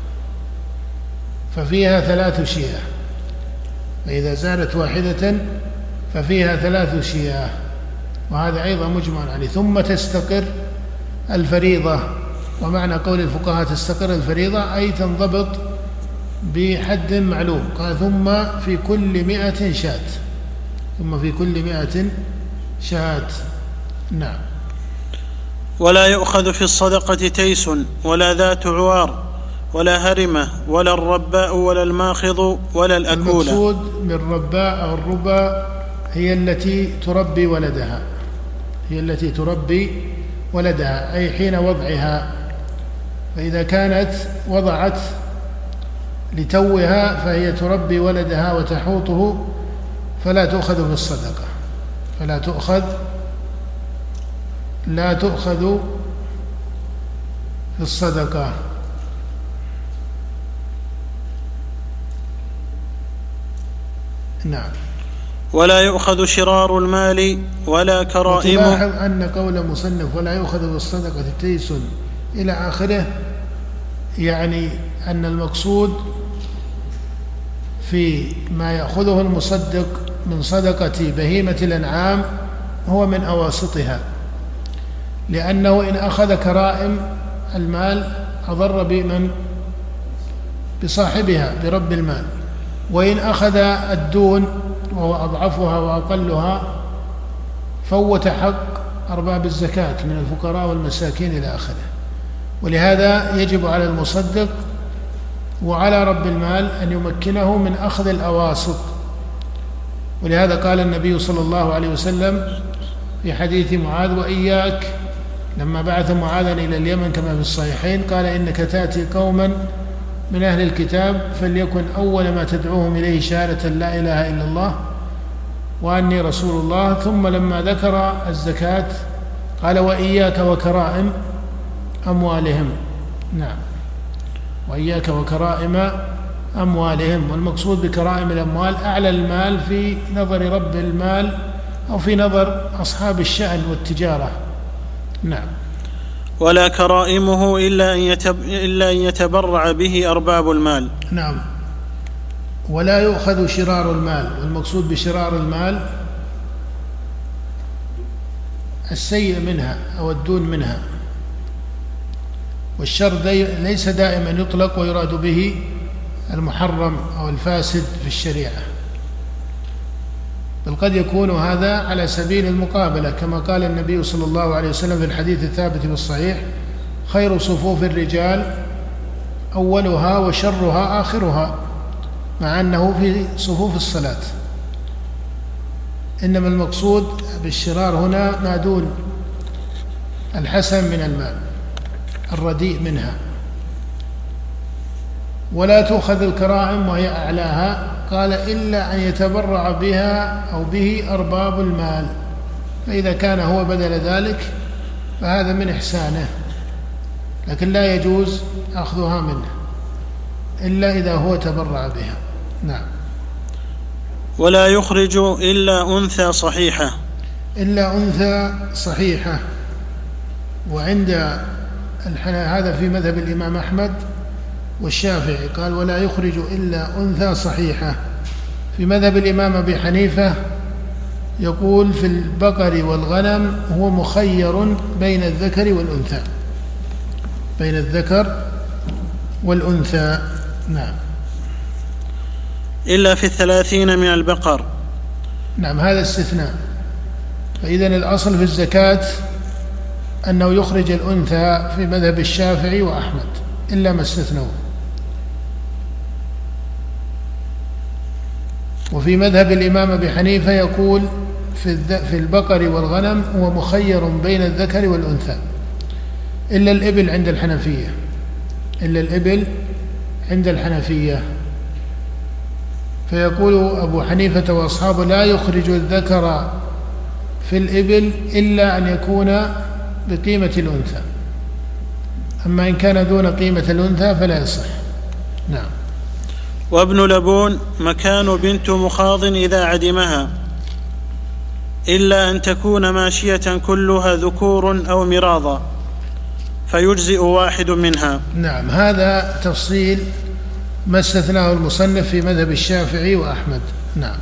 Speaker 1: ففيها ثلاث شياه. فإذا زادت واحدة ففيها ثلاث شياه، وهذا أيضا مجمع عليه. ثم تستقر الفريضة، ومعنى قول الفقهاء تستقر الفريضة أي تنضبط بحد معلوم. قال ثم في كل مئة شاة، ثم في كل مئة شاة. نعم.
Speaker 2: ولا يؤخذ في الصدقة تيس ولا ذات عوار ولا هرمة ولا الرباء ولا الماخض ولا الأكولة.
Speaker 1: المقصود من رباء أو الربا هي التي تربي ولدها، هي التي تربي ولدها أي حين وضعها، فإذا كانت وضعت لتوها فهي تربي ولدها وتحوطه فلا تؤخذ في الصدقة، فلا تؤخذ لا تؤخذ في الصدقة. نعم.
Speaker 2: ولا يؤخذ شرار المال ولا كرائمه.
Speaker 1: وتلاحظ أن قول المصنف ولا يؤخذ في الصدقة تيس إلى آخره، يعني أن المقصود في ما يأخذه المصدق من صدقة بهيمة الأنعام هو من أواسطها، لأنه إن أخذ كرائم المال أضر بمن؟ بصاحبها، برب المال. وإن أخذ الدون وهو أضعفها وأقلها فوت حق أرباب الزكاة من الفقراء والمساكين إلى آخره. ولهذا يجب على المصدق وعلى رب المال أن يمكنه من أخذ الأواسط. ولهذا قال النبي صلى الله عليه وسلم في حديث معاذ وإياك، لما بعث معاذا إلى اليمن كما في الصحيحين، قال إنك تأتي قوما من أهل الكتاب فليكن أول ما تدعوهم إليه شهادة لا إله إلا الله وأني رسول الله. ثم لما ذكر الزكاة قال وإياك وكرائم أموالهم. نعم. وإياك وكرائم أموالهم. والمقصود بكرائم الأموال أعلى المال في نظر رب المال أو في نظر أصحاب الشأن والتجارة. نعم.
Speaker 2: ولا كرائمه إلا أن, يتب... إلا أن يتبرع به أرباب المال.
Speaker 1: نعم. ولا يؤخذ شرار المال. والمقصود بشرار المال السيء منها أو الدون منها، والشر دي ليس دائما يطلق ويراد به المحرم أو الفاسد في الشريعة، بل قد يكون هذا على سبيل المقابلة، كما قال النبي صلى الله عليه وسلم في الحديث الثابت في الصحيح خير صفوف الرجال أولها وشرها آخرها. مع أنه في صفوف الصلاة. إنما المقصود بالشرار هنا ما دون الحسن من المال، الرديء منها. ولا تؤخذ الكرائم وهي أعلاها، قال إلا أن يتبرع بها أو به أرباب المال، فإذا كان هو بدل ذلك فهذا من إحسانه، لكن لا يجوز أخذها منه إلا إذا هو تبرع بها. نعم.
Speaker 2: ولا يخرج إلا أنثى صحيحة،
Speaker 1: إلا أنثى صحيحة. وعند هذا في مذهب الإمام أحمد والشافعي، قال ولا يخرج إلا أنثى صحيحة. في مذهب الإمام أبي حنيفة يقول في البقر والغنم هو مخير بين الذكر والأنثى، بين الذكر والأنثى. نعم.
Speaker 2: إلا في الثلاثين من البقر.
Speaker 1: نعم، هذا استثناء. فإذن الأصل في الزكاة أنه يخرج الأنثى في مذهب الشافعي وأحمد إلا ما استثنوا. وفي مذهب الإمام أبي حنيفة يقول في البقر والغنم هو مخير بين الذكر والأنثى إلا الإبل عند الحنفية، إلا الإبل عند الحنفية. فيقول أبو حنيفة وأصحابه لا يخرج الذكر في الإبل إلا أن يكون بقيمة الأنثى، أما إن كان دون قيمة الأنثى فلا يصح. نعم.
Speaker 2: وابن لبون مكان بنت مخاض إذا عدمها، إلا أن تكون ماشية كلها ذكور أو مراضا فيجزئ واحد منها.
Speaker 1: نعم، هذا تفصيل ما استثناه المصنف في مذهب الشافعي وأحمد. نعم.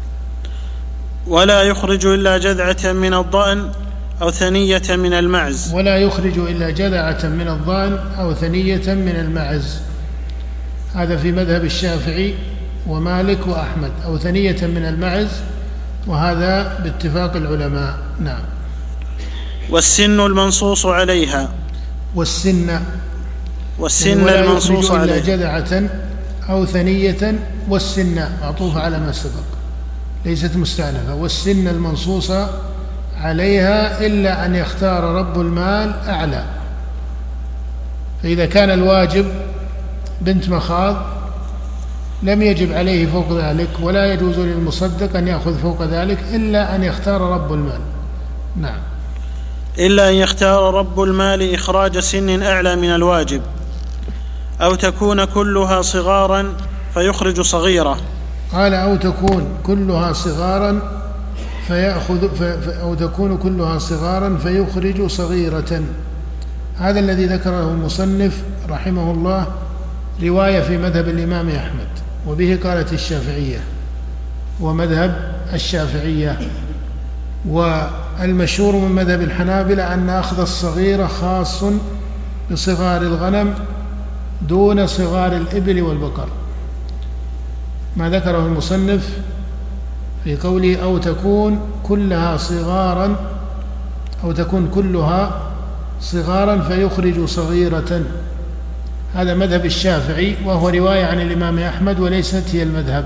Speaker 2: ولا يخرج إلا جذعة من الضأن أو ثنية من المعز.
Speaker 1: ولا يخرج إلا جذعة من الضأن أو ثنية من المعز، هذا في مذهب الشافعي ومالك وأحمد، أو ثنية من المعز، وهذا باتفاق العلماء. نعم.
Speaker 2: والسن المنصوص عليها.
Speaker 1: والسن
Speaker 2: والسن يعني المنصوص عليها.
Speaker 1: ولا يخرج إلا جذعة أو ثنية، والسن معطوفة على ما سبق ليست مستأنفة. والسن المنصوصة عليها إلا أن يختار رب المال أعلى. فإذا كان الواجب بنت مخاض لم يجب عليه فوق ذلك، ولا يجوز للمصدق أن يأخذ فوق ذلك إلا أن يختار رب المال. نعم.
Speaker 2: إلا أن يختار رب المال إخراج سن أعلى من الواجب، أو تكون كلها صغارا فيخرج صغيرة.
Speaker 1: قال أو تكون كلها صغارا فيأخذ أو تكون كلها صغارا فيخرج صغيرة. هذا الذي ذكره المصنف رحمه الله رواية في مذهب الإمام أحمد، وبه قالت الشافعية ومذهب الشافعية. والمشهور من مذهب الحنابلة أن أخذ الصغير خاص بصغار الغنم دون صغار الإبل والبقر، ما ذكره المصنف في قوله أو تكون كلها صغارا أو تكون كلها صغارا فيخرج صغيرة. هذا مذهب الشافعي، وهو رواية عن الإمام أحمد وليست هي المذهب.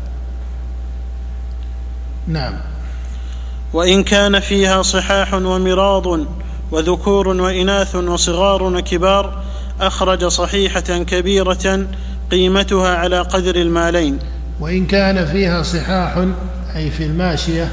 Speaker 1: نعم.
Speaker 2: وإن كان فيها صحاح ومراض وذكور وإناث وصغار وكبار أخرج صحيحة كبيرة قيمتها على قدر المالين.
Speaker 1: وإن كان فيها صحاح أي في الماشية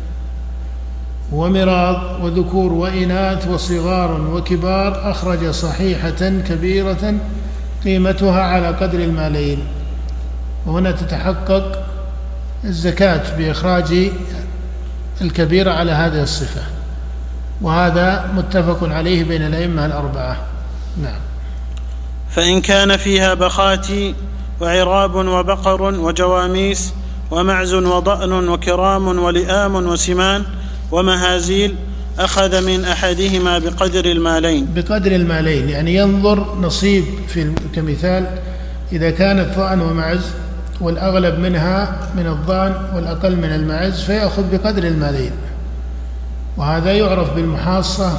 Speaker 1: ومراض وذكور وإناث وصغار وكبار أخرج صحيحة كبيرة قيمتها على قدر المالين. وهنا تتحقق الزكاة بإخراج الكبيرة على هذه الصفة، وهذا متفق عليه بين الأئمة الأربعة. نعم.
Speaker 2: فإن كان فيها بخاتي وعراب وبقر وجواميس ومعز وضأن وكرام ولئام وسمان ومهازيل أخذ من أحدهما بقدر المالين.
Speaker 1: بقدر المالين يعني ينظر نصيب في كمثال، إذا كانت ضأن ومعز والأغلب منها من الضأن والأقل من المعز فيأخذ بقدر المالين، وهذا يعرف بالمحاصة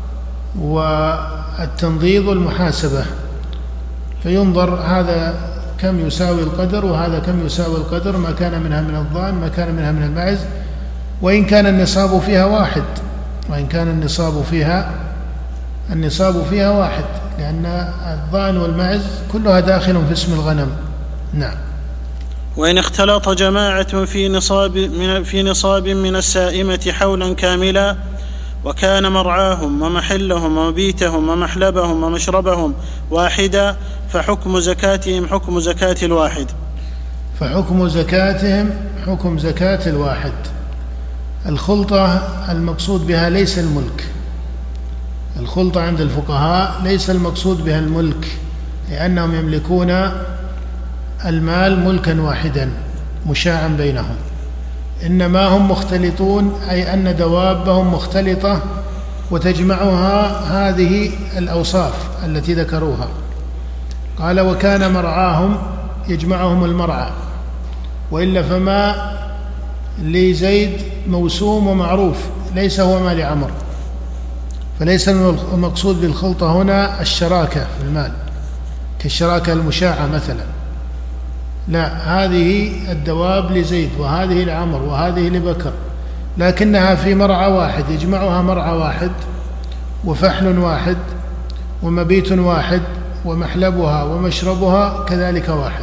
Speaker 1: والتنضيض والمحاسبة. فينظر هذا كم يساوي القدر وهذا كم يساوي القدر، ما كان منها من الضأن ما كان منها من المعز، وإن كان النصاب فيها واحد وإن كان النصاب فيها النصاب فيها واحد لأن الضأن والمعز كلها داخل في اسم الغنم. نعم.
Speaker 2: وإن اختلط جماعة في نصاب من, في نصاب من السائمة حولا كاملا وكان مرعاهم ومحلهم ومبيتهم ومحلبهم ومشربهم واحدا فحكم زكاتهم حكم زكاة الواحد.
Speaker 1: فحكم زكاتهم حكم زكاة الواحد. الخلطة المقصود بها ليس الملك. الخلطة عند الفقهاء ليس المقصود بها الملك، لأنهم يملكون المال ملكا واحدا مشاعا بينهم، إنما هم مختلطون، أي أن دوابهم مختلطة وتجمعها هذه الأوصاف التي ذكروها. قال وكان مرعاهم، يجمعهم المرعى، وإلا فما لزيد موسوم ومعروف ليس هو ما لعمر، فليس المقصود بالخلطة هنا الشراكة في المال كالشراكة المشاعة مثلا، لا، هذه الدواب لزيد وهذه لعمر وهذه لبكر، لكنها في مرعى واحد يجمعها مرعى واحد وفحل واحد ومبيت واحد ومحلبها ومشربها كذلك واحد.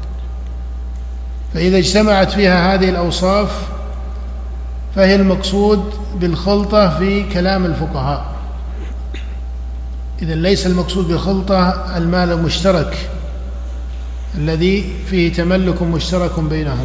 Speaker 1: فإذا اجتمعت فيها هذه الأوصاف فهي المقصود بالخلطة في كلام الفقهاء. إذن ليس المقصود بالخلطة المال المشترك الذي فيه تملك مشترك بينهم.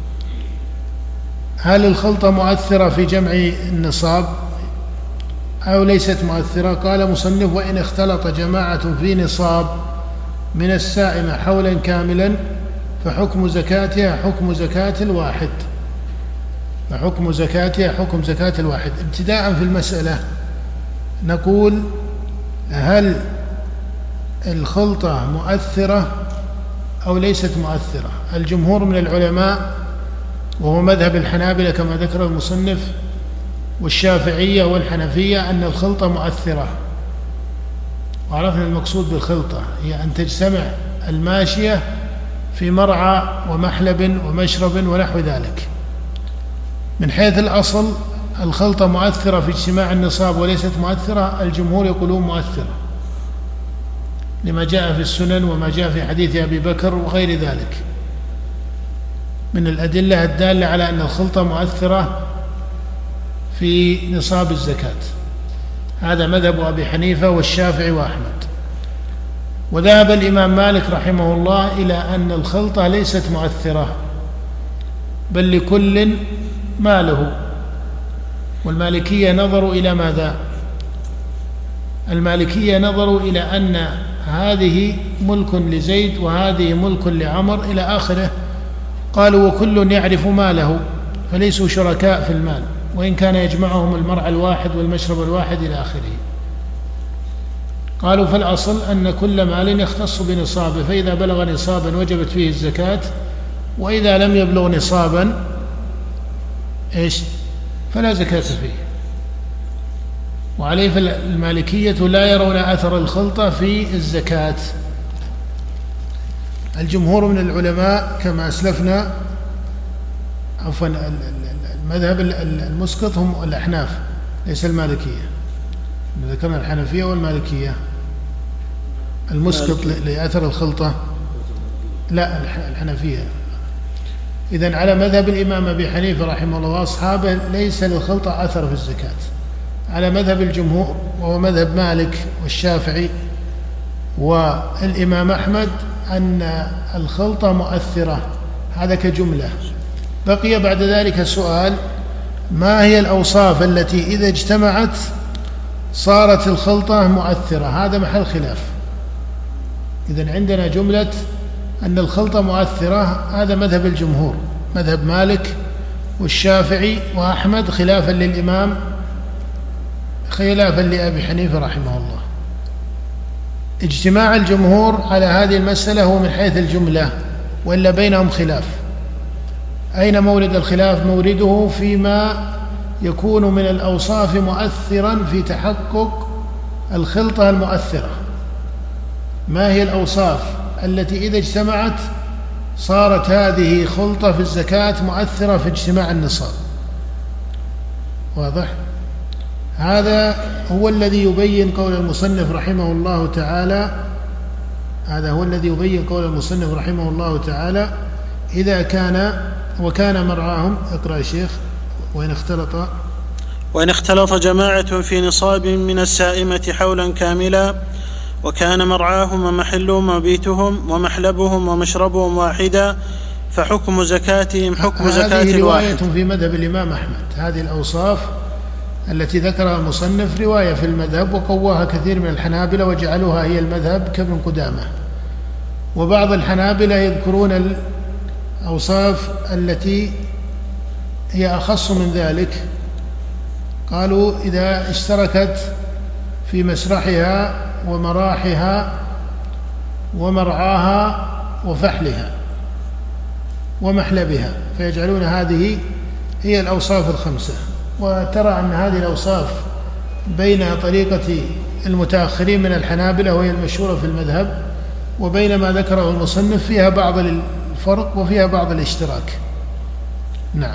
Speaker 1: هل الخلطة مؤثرة في جمع النصاب أو ليست مؤثرة؟ قال مصنف وإن اختلط جماعة في نصاب من السائمة حولا كاملا فحكم زكاتها حكم زكاة الواحد. فحكم زكاتها حكم زكاة الواحد. ابتداء في المسألة نقول هل الخلطة مؤثرة أو ليست مؤثرة؟ الجمهور من العلماء وهو مذهب الحنابلة كما ذكر المصنف والشافعية والحنفية أن الخلطة مؤثرة. وعرفنا المقصود بالخلطة هي أن تجتمع الماشية في مرعى ومحلب ومشرب ونحو ذلك. من حيث الأصل الخلطة مؤثرة في اجتماع النصاب وليست مؤثرة، الجمهور يقولون مؤثرة لما جاء في السنن وما جاء في حديث أبي بكر وغير ذلك من الأدلة الدالة على أن الخلطة مؤثرة في نصاب الزكاة. هذا مذهب أبي حنيفة والشافعي وأحمد. وذهب الإمام مالك رحمه الله إلى أن الخلطة ليست مؤثرة بل لكل ماله. والمالكية نظروا إلى ماذا؟ المالكية نظروا إلى أن هذه ملك لزيد وهذه ملك لعمر إلى آخره. قالوا وكل يعرف ماله فليسوا شركاء في المال وإن كان يجمعهم المرعى الواحد والمشرب الواحد إلى آخره. قالوا فالأصل أن كل مال يختص بنصابه، فإذا بلغ نصابا وجبت فيه الزكاة، وإذا لم يبلغ نصابا إيش فلا زكاة فيه. وعليه فالمالكية لا يرون أثر الخلطة في الزكاة. الجمهور من العلماء كما أسلفنا عفوا المذهب المسقط هم الأحناف ليس المالكية، ذكرنا الحنفية والمالكية. المسقط لأثر الخلطة لا الحنفية. إذن على مذهب الإمام أبي حنيفة رحمه الله وأصحابه ليس للخلطة أثر في الزكاة. على مذهب الجمهور وهو مذهب مالك والشافعي والإمام أحمد أن الخلطة مؤثرة. هذا كجملة. بقي بعد ذلك السؤال ما هي الأوصاف التي إذا اجتمعت صارت الخلطة مؤثرة؟ هذا محل خلاف. إذن عندنا جملة أن الخلطة مؤثرة، هذا مذهب الجمهور مذهب مالك والشافعي وأحمد خلافا للإمام خلافا لأبي حنيفة رحمه الله. اجتماع الجمهور على هذه المسألة هو من حيث الجملة، وإلا بينهم خلاف. أين مورد الخلاف؟ مورده فيما يكون من الأوصاف مؤثرا في تحقق الخلطة المؤثرة. ما هي الأوصاف التي إذا اجتمعت صارت هذه خلطة في الزكاة مؤثرة في اجتماع النصاب. واضح؟ هذا هو الذي يبين قول المصنف رحمه الله تعالى هذا هو الذي يبين قول المصنف رحمه الله تعالى إذا كان وكان مرعاهم. اقرأ يا شيخ. وإن اختلط
Speaker 2: وإن اختلط جماعة في نصاب من السائمة حولا كاملا وكان مرعاهم ومحلهم ومبيتهم ومحلبهم ومشربهم واحدا فحكم زكاتهم حكم زكاة الواحد.
Speaker 1: هذه رواية في مذهب الإمام أحمد. هذه الأوصاف التي ذكرها المصنف رواية في المذهب، وقواها كثير من الحنابلة وجعلوها هي المذهب كابن قدامة. وبعض الحنابلة يذكرون الأوصاف التي هي أخص من ذلك، قالوا إذا اشتركت في مسرحها ومراحها ومرعاها وفحلها ومحلبها، فيجعلون هذه هي الأوصاف الخمسة. وترى أن هذه الأوصاف بين طريقة المتأخرين من الحنابلة وهي المشهورة في المذهب، وبين ما ذكره المصنف فيها بعض الفرق وفيها بعض الاشتراك. نعم.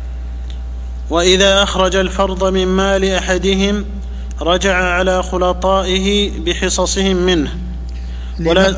Speaker 2: وإذا أخرج الفرض من مال أحدهم رجع على خلطائه بحصصهم منه. ولا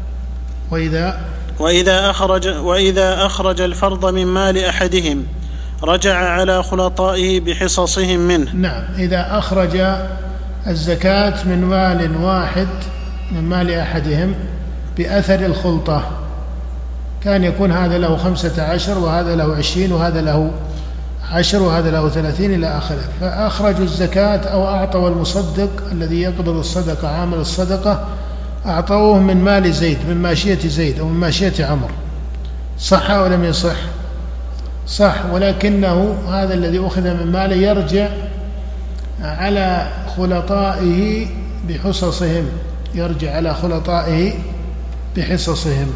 Speaker 1: وإذا
Speaker 2: وإذا أخرج وإذا أخرج الفرض من مال أحدهم رجع على خلطائه بحصصهم منه.
Speaker 1: نعم. إذا أخرج الزكاة من مال واحد من مال أحدهم بأثر الخلطة، كان يكون هذا له خمسة عشر وهذا له عشرين وهذا له عشر وهذا له ثلاثين إلى آخره، فأخرجوا الزكاة أو أعطوا المصدق الذي يقبض الصدقة عامل الصدقة أعطوه من مال زيد، من ماشية زيد أو من ماشية عمرو. صح أو لم يصح؟ صح. ولكنه هذا الذي أخذ من ماله يرجع على خلطائه بحصصهم يرجع على خلطائه بحصصهم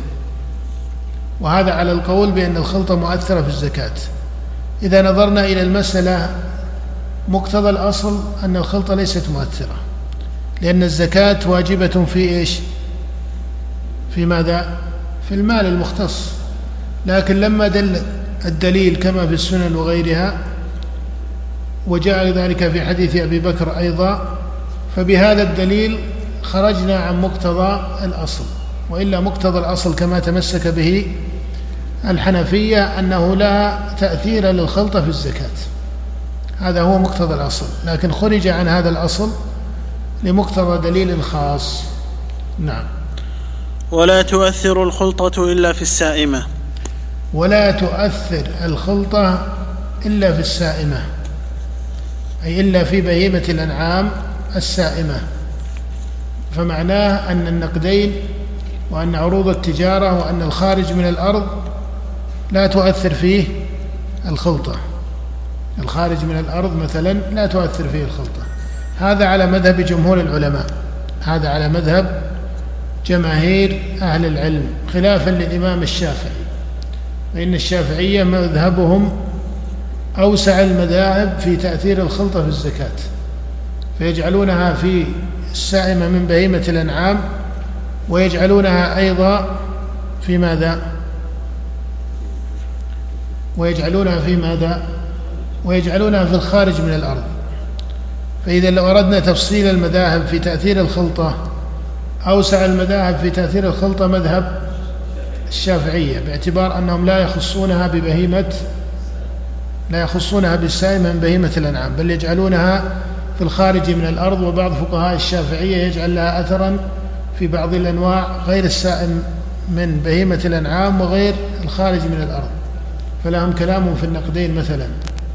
Speaker 1: وهذا على القول بأن الخلطة مؤثرة في الزكاة. إذا نظرنا إلى المسألة مقتضى الأصل أن الخلطة ليست مؤثرة، لأن الزكاة واجبة في إيش؟ في ماذا؟ في المال المختص. لكن لما دل الدليل كما في السنن وغيرها، وجاء ذلك في حديث أبي بكر أيضا، فبهذا الدليل خرجنا عن مقتضى الأصل. وإلا مقتضى الأصل كما تمسك به الحنفية أنه لا تأثير للخلطة في الزكاة، هذا هو مقتضى الأصل، لكن خرج عن هذا الأصل لمقتضى دليل خاص. نعم.
Speaker 2: ولا تؤثر الخلطة إلا في السائمة.
Speaker 1: ولا تؤثر الخلطة إلا في السائمة، أي إلا في بهيمة الأنعام السائمة. فمعناه أن النقدين وأن عروض التجارة وأن الخارج من الأرض لا تؤثر فيه الخلطة. الخارج من الأرض مثلا لا تؤثر فيه الخلطة. هذا على مذهب جمهور العلماء، هذا على مذهب جماهير أهل العلم، خلافا للإمام الشافعي، فإن الشافعية مذهبهم أوسع المذاهب في تأثير الخلطة في الزكاة، فيجعلونها في السائمة من بهيمة الأنعام، ويجعلونها أيضا في ماذا؟ ويجعلونها في ماذا؟ ويجعلونها في الخارج من الأرض. فإذا لو أردنا تفصيل المذاهب في تأثير الخلطة، أوسع المذاهب في تأثير الخلطة مذهب الشافعية، باعتبار أنهم لا يخصونها ببهيمة لا يخصونها بالسائمة من بهيمة الأنعام، بل يجعلونها في الخارج من الأرض. وبعض فقهاء الشافعية يجعل لها أثرا في بعض الأنواع غير السائم من بهيمة الأنعام وغير الخارج من الأرض، فلهم كلام في النقدين مثلا.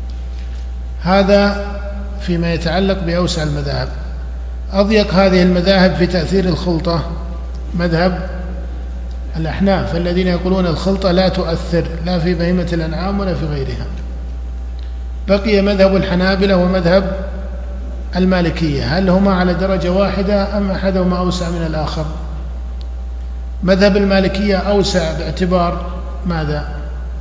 Speaker 1: هذا فيما يتعلق بأوسع المذاهب. أضيق هذه المذاهب في تأثير الخلطة مذهب الأحناف، الذين يقولون الخلطة لا تؤثر لا في بهيمة الأنعام ولا في غيرها. بقي مذهب الحنابلة ومذهب المالكية، هل هما على درجة واحدة أم أحدهما أوسع من الآخر؟ مذهب المالكية أوسع باعتبار ماذا؟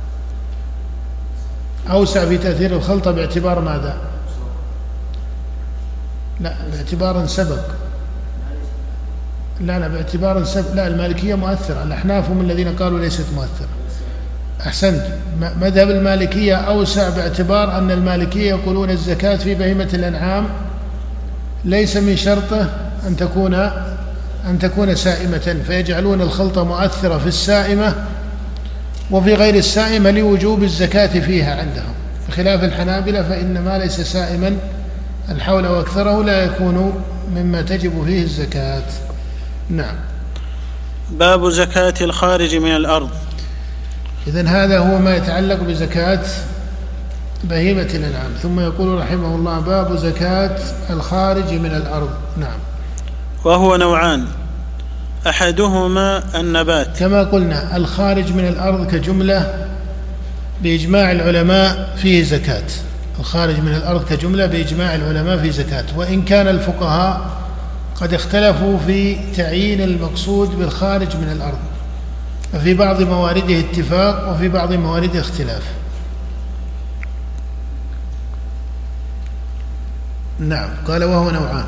Speaker 1: أوسع في تأثير الخلطة باعتبار ماذا؟ لا، باعتبار سبق لا لا باعتبار السبب، لا المالكية مؤثرة، الأحناف هم الذين قالوا ليست مؤثرة. أحسنت. مذهب المالكية أوسع باعتبار أن المالكية يقولون الزكاة في بهيمة الأنعام ليس من شرطه أن تكون أن تكون سائمة، فيجعلون الخلطة مؤثرة في السائمة وفي غير السائمة لوجوب الزكاة فيها عندهم، بخلاف الحنابلة فإن ما ليس سائما الحول وأكثره لا يكون مما تجب فيه الزكاة. نعم.
Speaker 2: باب زكاة الخارج من الأرض.
Speaker 1: إذن هذا هو ما يتعلق بزكاة بهيمة الأنعام. ثم يقول رحمه الله: باب زكاة الخارج من الأرض. نعم.
Speaker 2: وهو نوعان، أحدهما النبات.
Speaker 1: كما قلنا الخارج من الأرض كجملة بإجماع العلماء فيه زكاة، الخارج من الأرض كجملة بإجماع العلماء فيه زكاة، وإن كان الفقهاء قد اختلفوا في تعيين المقصود بالخارج من الأرض، ففي بعض موارده اتفاق وفي بعض موارده اختلاف. نعم. قال وهو نوعان.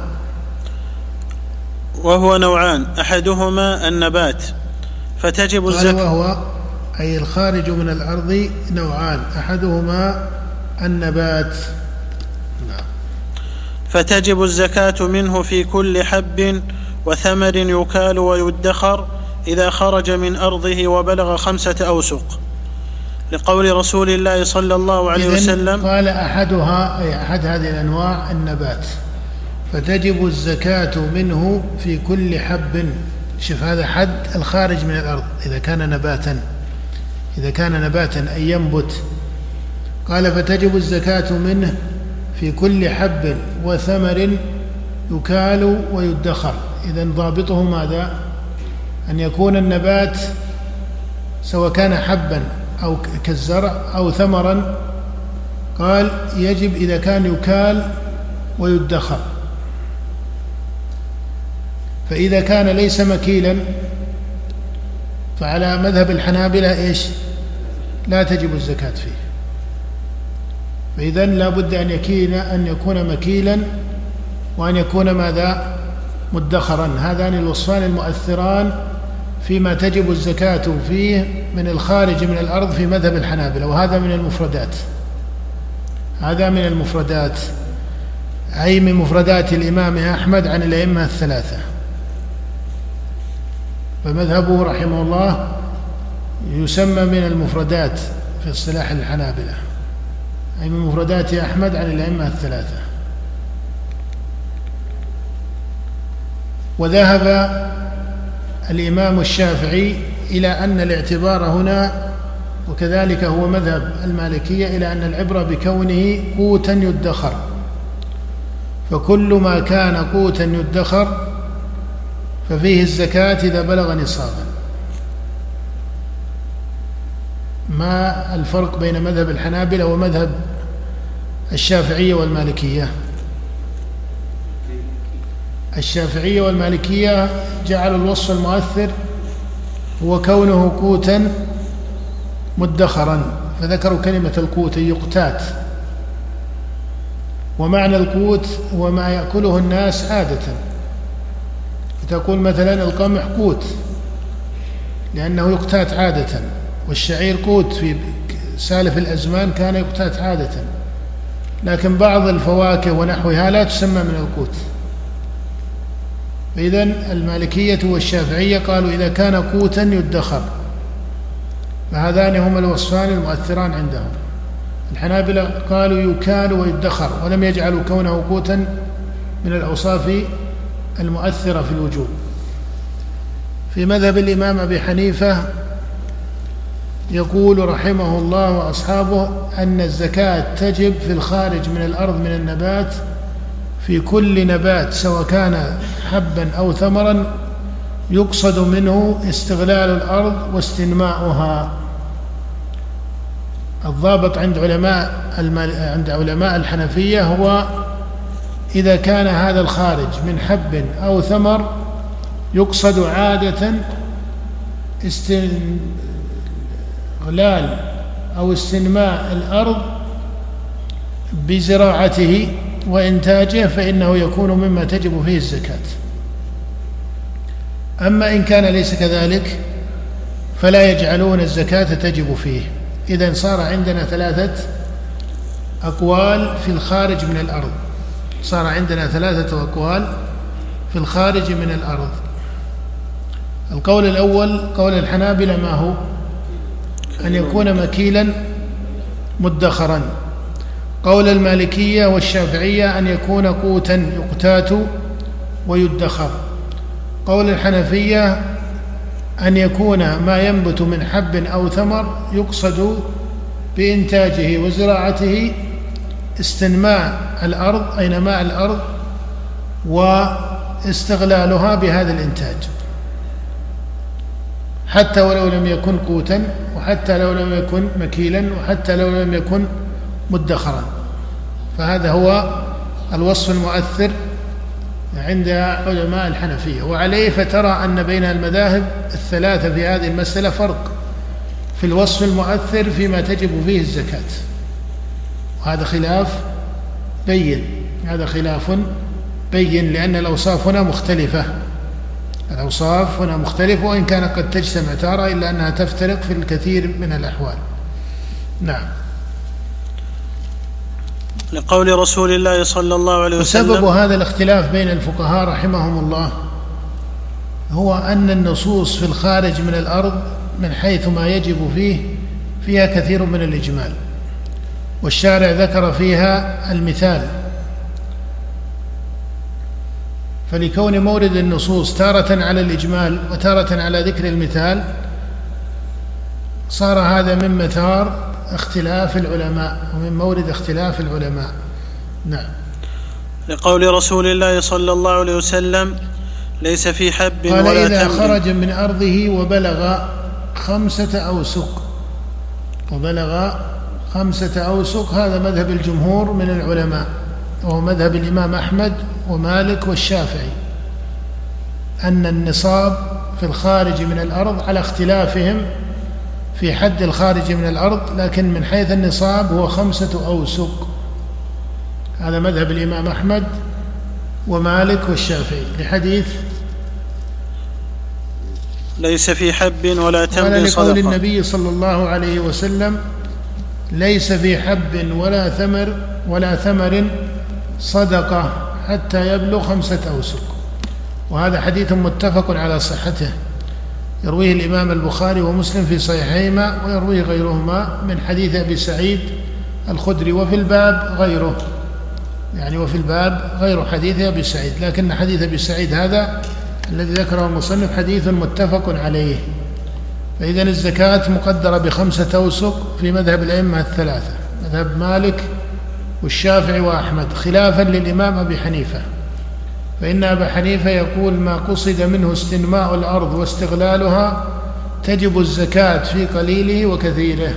Speaker 2: وهو نوعان أحدهما النبات فتجب الزكاة.
Speaker 1: قال وهو أي الخارج من الأرض نوعان، أحدهما النبات. نعم.
Speaker 2: فتجب الزكاة منه في كل حب وثمر يكال ويدخر إذا خرج من أرضه وبلغ خمسة أوسق، لقول رسول الله صلى الله عليه وسلم.
Speaker 1: قال أحدها أي أحد هذه الأنواع النبات، فتجب الزكاة منه في كل حب. شوف هذا حد الخارج من الأرض إذا كان نباتا، إذا كان نباتا أي ينبت. قال فتجب الزكاة منه في كل حب وثمر يكال ويدخر. إذن ضابطه ماذا؟ أن يكون النبات سواء كان حبا أو كالزرع أو ثمرا، قال يجب إذا كان يكال ويدخر. فإذا كان ليس مكيلا فعلى مذهب الحنابلة إيش؟ لا تجب الزكاة فيه. فإذن لا بد أن يكين أن يكون مكيلا وأن يكون ماذا؟ مدخرا. هذان الوصفان المؤثران فيما تجب الزكاة فيه من الخارج من الأرض في مذهب الحنابلة، وهذا من المفردات، هذا من المفردات أي من مفردات الإمام أحمد عن الأئمة الثلاثة. فمذهبه رحمه الله يسمى من المفردات في اصطلاح الحنابلة، أي من مفردات أحمد عن الأئمة الثلاثة. وذهب الإمام الشافعي إلى أن الاعتبار هنا، وكذلك هو مذهب المالكية، إلى أن العبرة بكونه قوتا يدخر، فكل ما كان قوتا يدخر ففيه الزكاة إذا بلغ نصابا. ما الفرق بين مذهب الحنابلة ومذهب الشافعية والمالكية؟ الشافعية والمالكية جعلوا الوصف المؤثر هو كونه قوتا مدخرا، فذكروا كلمة القوت يقتات، ومعنى القوت هو ما يأكله الناس عادة. تقول مثلا القمح قوت لأنه يقتات عادة، والشعير قوت في سالف الأزمان كان يقتات عادة، لكن بعض الفواكه ونحوها لا تسمى من القوت. فإذن المالكية والشافعية قالوا إذا كان قوتا يدخر، فهذان هما الوصفان المؤثران عندهم. الحنابلة قالوا يكال ويدخر، ولم يجعلوا كونه قوتا من الأوصاف المؤثرة في الوجوب. في مذهب الإمام أبي حنيفة يقول رحمه الله وأصحابه أن الزكاة تجب في الخارج من الأرض من النبات في كل نبات سواء كان حبا أو ثمرا يقصد منه استغلال الأرض واستنماؤها. الضابط عند علماء عند علماء الحنفية هو إذا كان هذا الخارج من حب أو ثمر يقصد عادة استغلال أو استنماء الأرض بزراعته وإنتاجه، فإنه يكون مما تجب فيه الزكاة. أما إن كان ليس كذلك فلا يجعلون الزكاة تجب فيه. إذن صار عندنا ثلاثة أقوال في الخارج من الأرض صار عندنا ثلاثة أقوال في الخارج من الأرض. القول الأول قول الحنابلة ما هو؟ أن يكون مكيلا مدخرا. قول المالكية والشافعية أن يكون قوتا يقتات ويدخر. قول الحنفية أن يكون ما ينبت من حب أو ثمر يقصد بإنتاجه وزراعته استنماء الأرض أي نماء الأرض واستغلالها بهذا الإنتاج، حتى ولو لم يكن قوتا، وحتى لو لم يكن مكيلا، وحتى لو لم يكن مدخرا. فهذا هو الوصف المؤثر عند علماء الحنفية، وعليه فترى أن بين المذاهب الثلاثة في هذه المسألة فرق في الوصف المؤثر فيما تجب فيه الزكاة، وهذا خلاف بين هذا خلاف بين لأن الأوصاف هنا مختلفة الأوصاف هنا مختلفة وإن كان قد تجتمع تارة إلا أنها تفترق في الكثير من الأحوال. نعم.
Speaker 2: لقول رسول الله صلى الله عليه وسلم.
Speaker 1: وسبب هذا الاختلاف بين الفقهاء رحمهم الله هو أن النصوص في الخارج من الأرض من حيث ما يجب فيه فيها كثير من الإجمال، والشارع ذكر فيها المثال، فلكون مورد النصوص تارة على الإجمال وتارة على ذكر المثال صار هذا من مثار اختلاف العلماء ومن مورد اختلاف العلماء. نعم.
Speaker 2: لقول رسول الله صلى الله عليه وسلم ليس في حب
Speaker 1: قال
Speaker 2: ولا
Speaker 1: إذا
Speaker 2: تمر
Speaker 1: خرج من أرضه وبلغ خمسة أوسق وبلغ خمسة أوسق هذا مذهب الجمهور من العلماء، وهو مذهب الإمام أحمد ومالك والشافعي، أن النصاب في الخارج من الأرض على اختلافهم في حد الخارج من الأرض، لكن من حيث النصاب هو خمسة أوسق. هذا مذهب الإمام أحمد ومالك والشافعي لحديث
Speaker 2: ليس في حب ولا تمر صدقة،
Speaker 1: لقول النبي صلى الله عليه وسلم ليس في حب ولا ثمر ولا ثمر صدقة حتى يبلغ خمسة أوسق. وهذا حديث متفق على صحته، يرويه الإمام البخاري ومسلم في صحيحيهما، ويرويه غيرهما من حديث أبي سعيد الخدري، وفي الباب غيره، يعني وفي الباب غير حديث أبي سعيد، لكن حديث أبي سعيد هذا الذي ذكره المصنف حديث متفق عليه. فإذن الزكاة مقدرة بخمسة أوسق في مذهب الأئمة الثلاثة، مذهب مالك والشافعي وأحمد، خلافا للإمام أبي حنيفة، فإن أبا حنيفة يقول ما قصد منه استنماء الأرض واستغلالها تجب الزكاة في قليله وكثيره.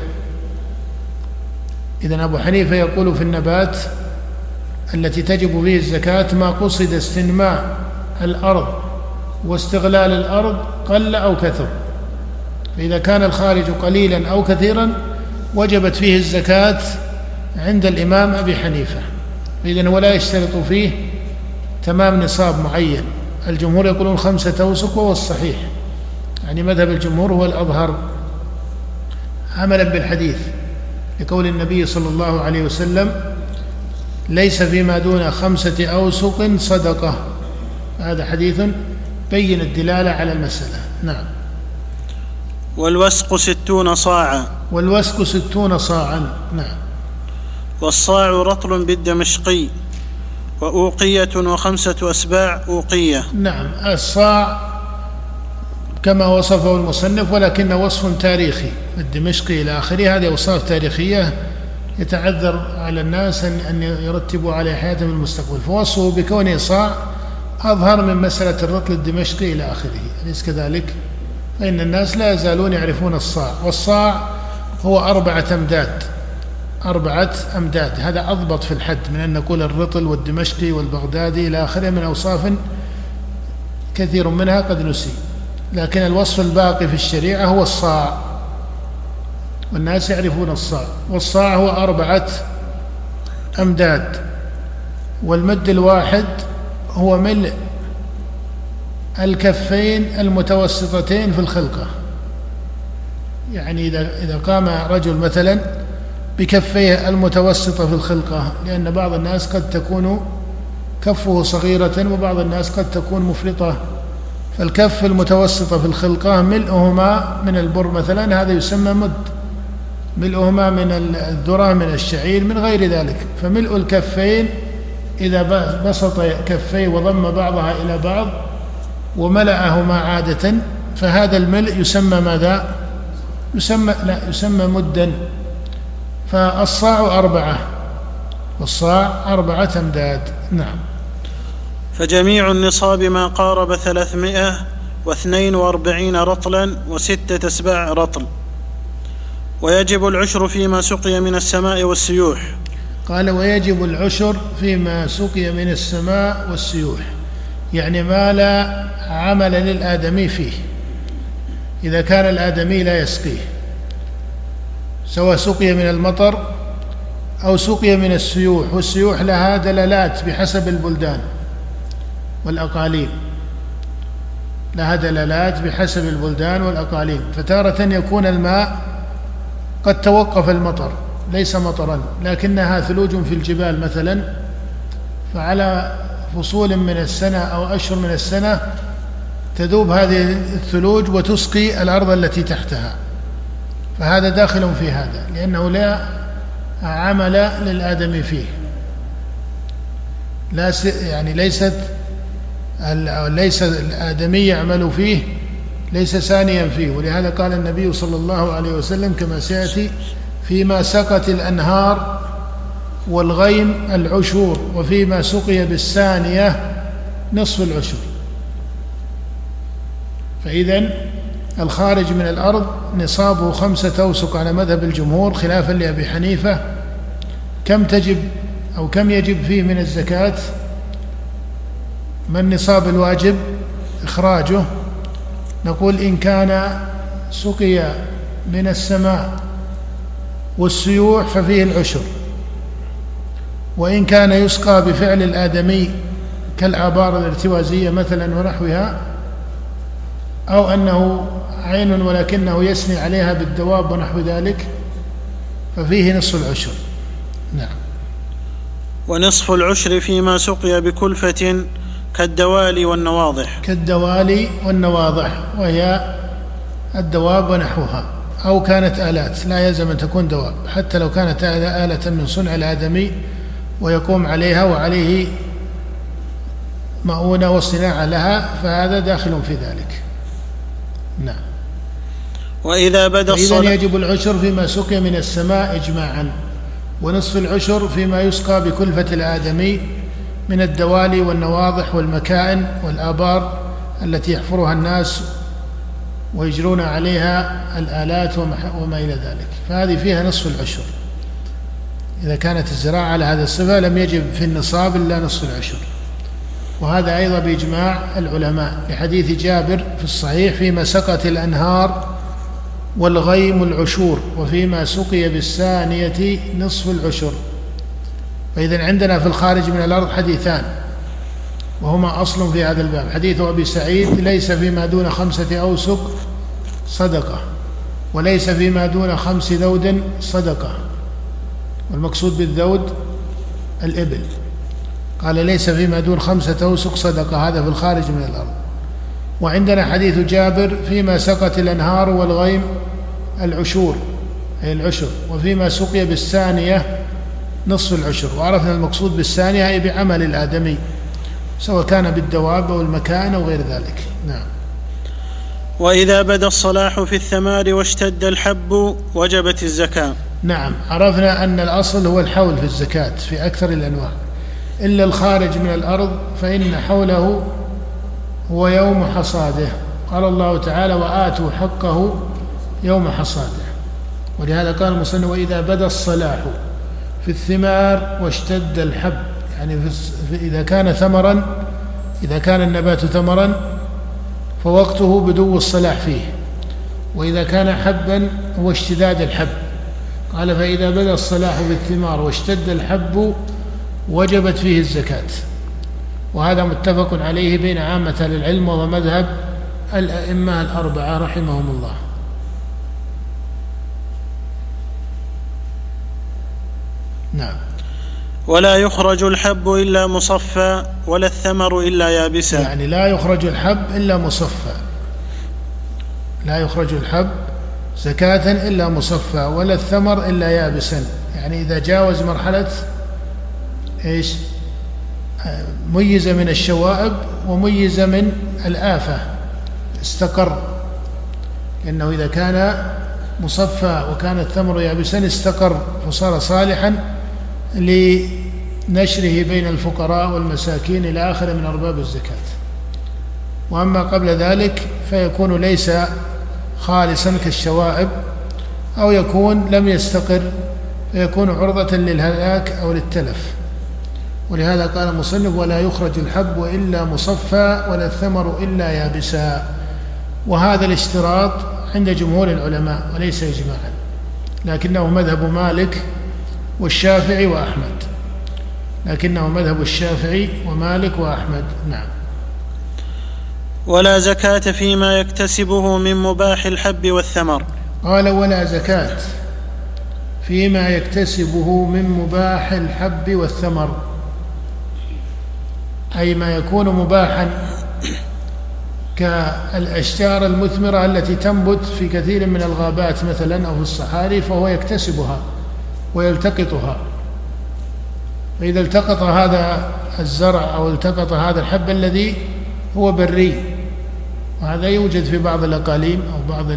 Speaker 1: إذن أبو حنيفة يقول في النبات التي تجب فيه الزكاة ما قصد استنماء الأرض واستغلال الأرض قل أو كثر، فإذا كان الخارج قليلا أو كثيرا وجبت فيه الزكاة عند الإمام أبي حنيفة. إذن ولا يشترط فيه تمام نصاب معين. الجمهور يقولون خمسة أوسق وهو الصحيح، يعني مذهب الجمهور هو الأظهر عملا بالحديث لقول النبي صلى الله عليه وسلم ليس فيما دون خمسة أوسق صدقة. هذا حديث بين الدلالة على المسألة. نعم.
Speaker 2: والوسق ستون صاعا
Speaker 1: والوسق ستون صاعا. نعم.
Speaker 2: والصاع رطل بالدمشقي وأوقية وخمسة أسباع أوقية.
Speaker 1: نعم. الصاع كما وصفه المصنف، ولكن وصف تاريخي الدمشقي إلى آخره، هذه أوصاف تاريخية يتعذر على الناس أن يرتبوا على حياتهم المستقبل، فوصفه بكونه صاع أظهر من مسألة الرطل الدمشقي إلى آخره، أليس كذلك؟ فإن الناس لا يزالون يعرفون الصاع، والصاع هو أربعة أمداد أربعة أمداد هذا أضبط في الحد من أن نقول الرطل والدمشقي والبغدادي إلى آخره من أوصاف كثير منها قد نسي، لكن الوصف الباقي في الشريعة هو الصاع، والناس يعرفون الصاع. والصاع هو أربعة أمداد، والمد الواحد هو ملء الكفين المتوسطتين في الخلقة، يعني إذا إذا قام رجل مثلا بكفيه المتوسطة في الخلقة، لأن بعض الناس قد تكون كفه صغيرة وبعض الناس قد تكون مفرطة، فالكف المتوسطة في الخلقة ملؤهما من البر مثلا هذا يسمى مد، ملؤهما من الذرة من الشعير من غير ذلك. فملء الكفين إذا بسط كفيه وضم بعضها إلى بعض وملأهما عادة فهذا الملء يسمى ماذا؟ يسمى لا يسمى مدا. فالصاع أربعة، والصاع أربعة أمداد. نعم.
Speaker 2: فجميع النصاب ما قارب ثلاثمائة واثنين وأربعين رطلا وستة أسباع رطل. ويجب العشر فيما سقي من السماء والسيوح.
Speaker 1: قال ويجب العشر فيما سقي من السماء والسيوح، يعني ما لا عمل للآدمي فيه، إذا كان الآدمي لا يسقيه، سواء سقي من المطر أو سقي من السيوح. والسيوح لها دلالات بحسب البلدان والأقاليم، لها دلالات بحسب البلدان والأقاليم. فتارة يكون الماء قد توقف المطر ليس مطرا لكنها ثلوج في الجبال مثلا، فعلى فصول من السنة أو أشهر من السنة تذوب هذه الثلوج وتسقي الأرض التي تحتها، فهذا داخل في هذا لأنه لا عمل للآدمي فيه، لا يعني ليست ليس الآدمي يعمل فيه، ليس ثانيا فيه. ولهذا قال النبي صلى الله عليه وسلم كما سيأتي فيما سقت الأنهار والغيم العشور وفيما سقي بالثانية نصف العشر. فإذن الخارج من الأرض نصابه خمسة أوسق على مذهب الجمهور خلافا لأبي حنيفة. كم تجب أو كم يجب فيه من الزكاة؟ ما النصاب الواجب إخراجه؟ نقول إن كان سقي من السماء والسيوح ففيه العشر، وإن كان يسقى بفعل الآدمي كالآبار الارتوازية مثلا ونحوها، أو أنه عين ولكنه يسني عليها بالدواب ونحو ذلك ففيه نصف العشر. نعم.
Speaker 2: ونصف العشر فيما سقي بكلفة كالدوالي والنواضح.
Speaker 1: كالدوالي والنواضح وهي الدواب ونحوها، أو كانت آلات، لا يلزم أن تكون دواب، حتى لو كانت آلة من صنع الآدمي ويقوم عليها وعليه مؤونة وصناعة لها فهذا داخل في ذلك. نعم.
Speaker 2: وإذا بدا الصلاة
Speaker 1: إذن يجب العشر فيما سقي من السماء إجماعا، ونصف العشر فيما يسقى بكلفة الآدمي من الدوالي والنواضح والمكائن والآبار التي يحفرها الناس ويجرون عليها الآلات وما إلى ذلك، فهذه فيها نصف العشر. إذا كانت الزراعة على هذه الصفة لم يجب في النصاب إلا نصف العشر. وهذا أيضا بإجماع العلماء لحديث جابر في الصحيح فيما سقت الأنهار والغيم العشور وفيما سقي بالثانية نصف العشر. فإذن عندنا في الخارج من الأرض حديثان وهما أصل في هذا الباب. حديث أبي سعيد ليس فيما دون خمسة أوسق صدقة، وليس فيما دون خمس ذود صدقة، والمقصود بالذود الإبل. قال ليس فيما دون خمسة أوسق صدقة، هذا في الخارج من الأرض. وعندنا حديث جابر فيما سقت الأنهار والغيم العشور أي العشر، وفيما سقي بالثانية نصف العشر. وعرفنا المقصود بالثانية أي بعمل الآدمي سواء كان بالدواب أو المكان أو غير ذلك. نعم.
Speaker 2: وإذا بدا الصلاح في الثمار واشتد الحب وجبت الزكاة.
Speaker 1: نعم. عرفنا أن الأصل هو الحول في الزكاة في أكثر الأنواع، إلا الخارج من الأرض فإن حوله هو يوم حصاده. قال الله تعالى وآتوا حقه يوم حصاده. ولهذا قال المصنف وإذا بدا الصلاح في الثمار واشتد الحب، يعني إذا كان ثمرا، إذا كان النبات ثمرا فوقته بدو الصلاح فيه، وإذا كان حبا هو اشتداد الحب. قال فإذا بدا الصلاح في الثمار واشتد الحب وجبت فيه الزكاة. وهذا متفق عليه بين عامة العلم وهو مذهب الأئمة الأربعة رحمهم الله. نعم.
Speaker 2: ولا يخرج الحب إلا مصفى ولا الثمر إلا يابسا.
Speaker 1: يعني لا يخرج الحب إلا مصفى، لا يخرج الحب زكاة إلا مصفى ولا الثمر إلا يابسا، يعني إذا جاوز مرحلة إيش؟ ميز من الشوائب وميز من الآفة استقر، لأنه إذا كان مصفى وكان الثمر يابسا استقر فصار صالحا لنشره بين الفقراء والمساكين إلى آخر من أرباب الزكاة. وأما قبل ذلك فيكون ليس خالصا كالشوائب، أو يكون لم يستقر فيكون عرضة للهلاك أو للتلف. ولهذا قال المصنف: ولا يخرج الحب إلا مصفى ولا الثمر إلا يابسا. وهذا الاشتراط عند جمهور العلماء وليس إجماعا، لكنه مذهب مالك والشافعي وأحمد، لكنه مذهب الشافعي ومالك وأحمد. نعم.
Speaker 2: ولا زكاة فيما يكتسبه من مباح الحب والثمر.
Speaker 1: قال: ولا زكاة فيما يكتسبه من مباح الحب والثمر، أي ما يكون مباحا كالأشجار المثمرة التي تنبت في كثير من الغابات مثلا أو في الصحاري، فهو يكتسبها ويلتقطها. فإذا التقط هذا الزرع أو التقط هذا الحب الذي هو بري، وهذا يوجد في بعض الأقاليم أو بعض ال...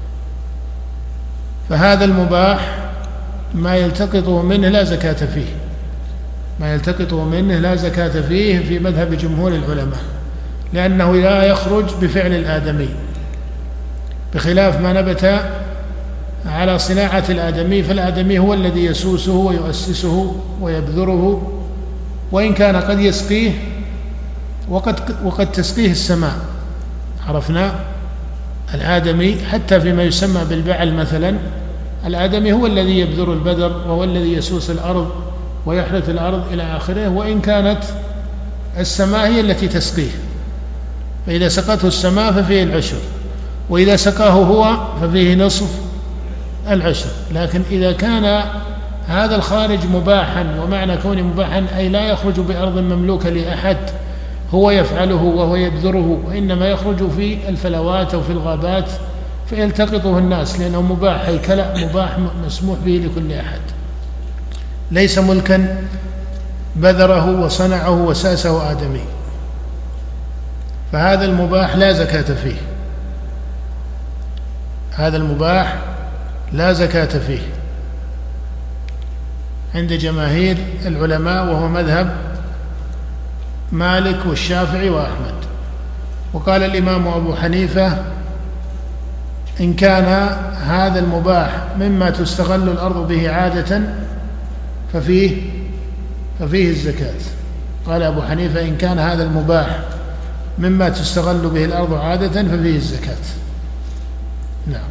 Speaker 1: فهذا المباح ما يلتقطه منه لا زكاة فيه، ما يلتقطه منه لا زكاة فيه في مذهب جمهور العلماء، لأنه لا يخرج بفعل الآدمي، بخلاف ما نبت على صناعة الآدمي، فالآدمي هو الذي يسوسه ويؤسسه ويبذره، وإن كان قد يسقيه وقد, وقد تسقيه السماء. عرفنا الآدمي حتى فيما يسمى بالبعل مثلا، الآدمي هو الذي يبذر البذر وهو الذي يسوس الأرض ويحرث الأرض إلى آخره، وإن كانت السماء هي التي تسقيه، فإذا سقته السماء ففيه العشر، وإذا سقاه هو ففيه نصف العشر. لكن إذا كان هذا الخارج مباحا، ومعنى كونه مباحا أي لا يخرج بأرض مملوكة لأحد هو يفعله وهو يبذره، وإنما يخرج في الفلوات أو في الغابات فيلتقطه الناس، لأنه مباح، هيكلة مباح مسموح به لكل أحد، ليس ملكا بذره وصنعه وساسه آدمي، فهذا المباح لا زكاة فيه، هذا المباح لا زكاة فيه عند جماهير العلماء، وهو مذهب مالك والشافعي وأحمد. وقال الإمام أبو حنيفة: إن كان هذا المباح مما تستغل الأرض به عادة ففيه ففيه الزكاة. قال أبو حنيفة: إن كان هذا المباح مما تستغل به الأرض عادة ففيه الزكاة. نعم.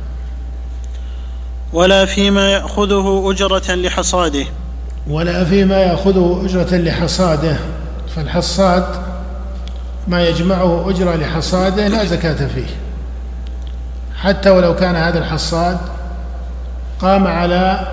Speaker 2: ولا فيما يأخذه أجرة لحصاده.
Speaker 1: ولا فيما يأخذه أجرة لحصاده، فالحصاد ما يجمعه أجرة لحصاده لا زكاة فيه، حتى ولو كان هذا الحصاد قام على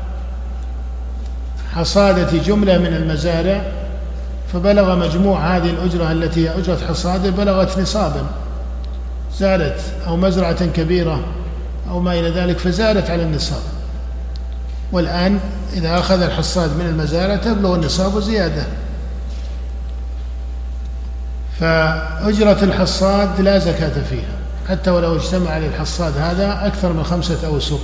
Speaker 1: حصادة جملة من المزارع فبلغ مجموع هذه الأجرة التي هي أجرة حصاده بلغت نصابا، زادت، أو مزرعة كبيرة أو ما إلى ذلك فزادت على النصاب. والآن إذا أخذ الحصاد من المزارع تبلغ النصاب زيادة، فأجرة الحصاد لا زكاة فيها حتى ولو اجتمع للحصاد هذا أكثر من خمسة أوسق،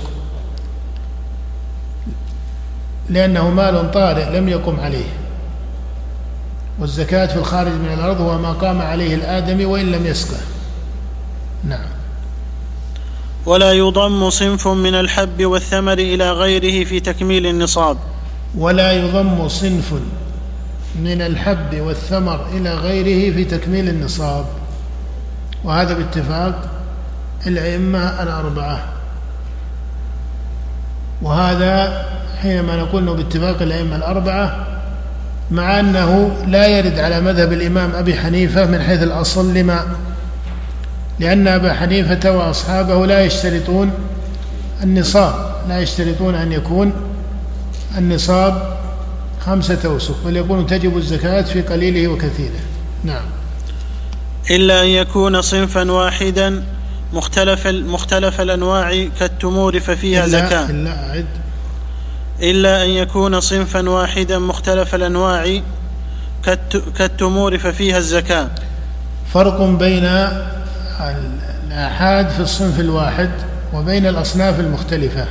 Speaker 1: لأنه مال طارئ لم يقم عليه، والزكاة في الخارج من الأرض هو ما قام عليه الآدمي وإن لم يسقه. نعم.
Speaker 2: ولا يضم صنف من الحب والثمر إلى غيره في تكميل النصاب.
Speaker 1: ولا يضم صنف من الحب والثمر إلى غيره في تكميل النصاب، وهذا باتفاق الأئمة الأربعة. وهذا حينما نقول باتفاق الأئمة الأربعة مع أنه لا يرد على مذهب الإمام أبي حنيفة من حيث الأصل. لما؟ لأن أبا حنيفة وأصحابه لا يشترطون النصاب، لا يشترطون أن يكون النصاب خمسة أوسق، بل يقولون تجب الزكاة في قليله وكثيره. نعم.
Speaker 2: إلا أن يكون صنفا واحدا مختلف مختلف الأنواع كالتمور ففيها
Speaker 1: إلا
Speaker 2: زكاة.
Speaker 1: إلا أعد
Speaker 2: إلا أن يكون صنفا واحدا مختلف الأنواع كالتمور ففيها الزكاة.
Speaker 1: فرق بين الآحاد في الصنف الواحد وبين الأصناف المختلفة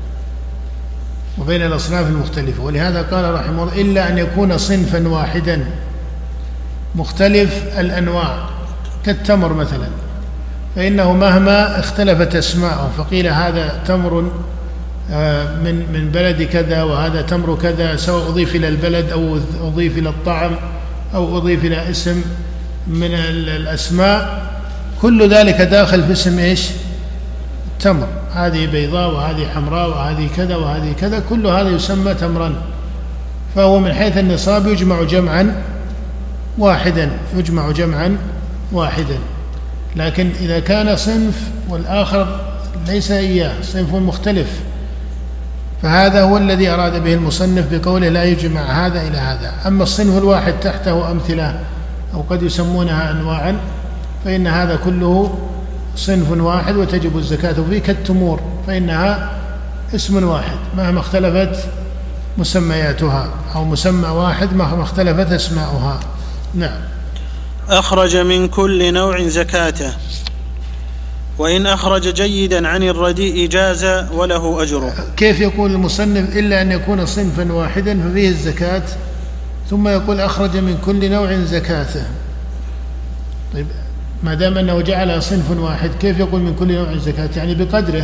Speaker 1: وبين الأصناف المختلفة ولهذا قال رحمه الله إلا أن يكون صنفا واحدا مختلف الأنواع كالتمر مثلا، فإنه مهما اختلفت أسماءه، فقيل هذا تمر من من بلد كذا وهذا تمر كذا، سواء أضيف إلى البلد أو أضيف إلى الطعم أو أضيف إلى اسم من الأسماء، كل ذلك داخل في اسم إيش؟ التمر. هذه بيضاء وهذه حمراء وهذه كذا وهذه كذا، كل هذا يسمى تمرا، فهو من حيث النصاب يجمع جمعا واحدا يجمع جمعا واحدا. لكن إذا كان صنف والآخر ليس إياه، صنف مختلف، فهذا هو الذي أراد به المصنف بقوله لا يجمع هذا إلى هذا. أما الصنف الواحد تحته أمثلة أو قد يسمونها أنواعا، فإن هذا كله صنف واحد وتجب الزكاة فيه، كالتمور فإنها اسم واحد مهما اختلفت مسمياتها، أو مسمى واحد مهما اختلفت أسماؤها. نعم.
Speaker 2: أخرج من كل نوع زكاته، وإن أخرج جيدا عن الرديء جاز وله أجره.
Speaker 1: كيف يقول المصنف إلا أن يكون صنفا واحدا ففيه الزكاة، ثم يقول أخرج من كل نوع زكاته؟ طيب ما دام أنه جعل صنف واحد كيف يقول من كل نوع زكاة؟ يعني بقدره،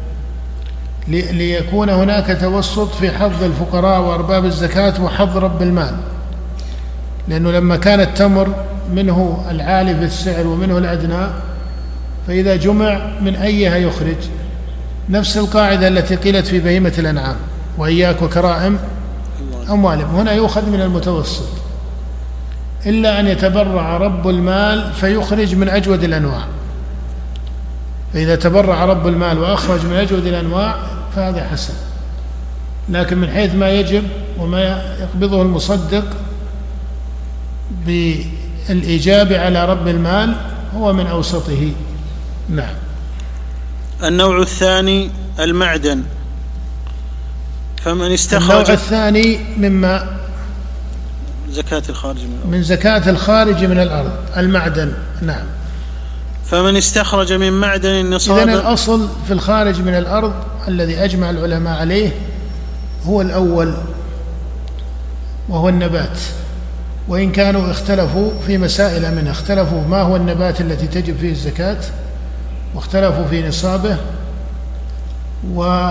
Speaker 1: ليكون هناك توسط في حظ الفقراء وأرباب الزكاة وحظ رب المال. لأنه لما كان التمر منه العالي في السعر ومنه الأدنى، فإذا جمع من أيها يخرج؟ نفس القاعدة التي قيلت في بهيمة الأنعام وإياك وكرائم أموالهم، هنا يؤخذ من المتوسط، إلا أن يتبرع رب المال فيخرج من أجود الأنواع. فإذا تبرع رب المال وأخرج من أجود الأنواع فهذا حسن، لكن من حيث ما يجب وما يقبضه المصدق بالإجابة على رب المال هو من أوسطه. نعم.
Speaker 2: النوع الثاني المعدن، فمن استخرج
Speaker 1: النوع الثاني مما
Speaker 2: زكاة الخارج من الأرض.
Speaker 1: من زكاة الخارج من الأرض المعدن. نعم.
Speaker 2: فمن استخرج من معدن نصابا.
Speaker 1: إذن الأصل في الخارج من الأرض الذي أجمع العلماء عليه هو الأول، وهو النبات، وإن كانوا اختلفوا في مسائل منها، اختلفوا ما هو النبات التي تجب فيه الزكاة، واختلفوا في نصابه، و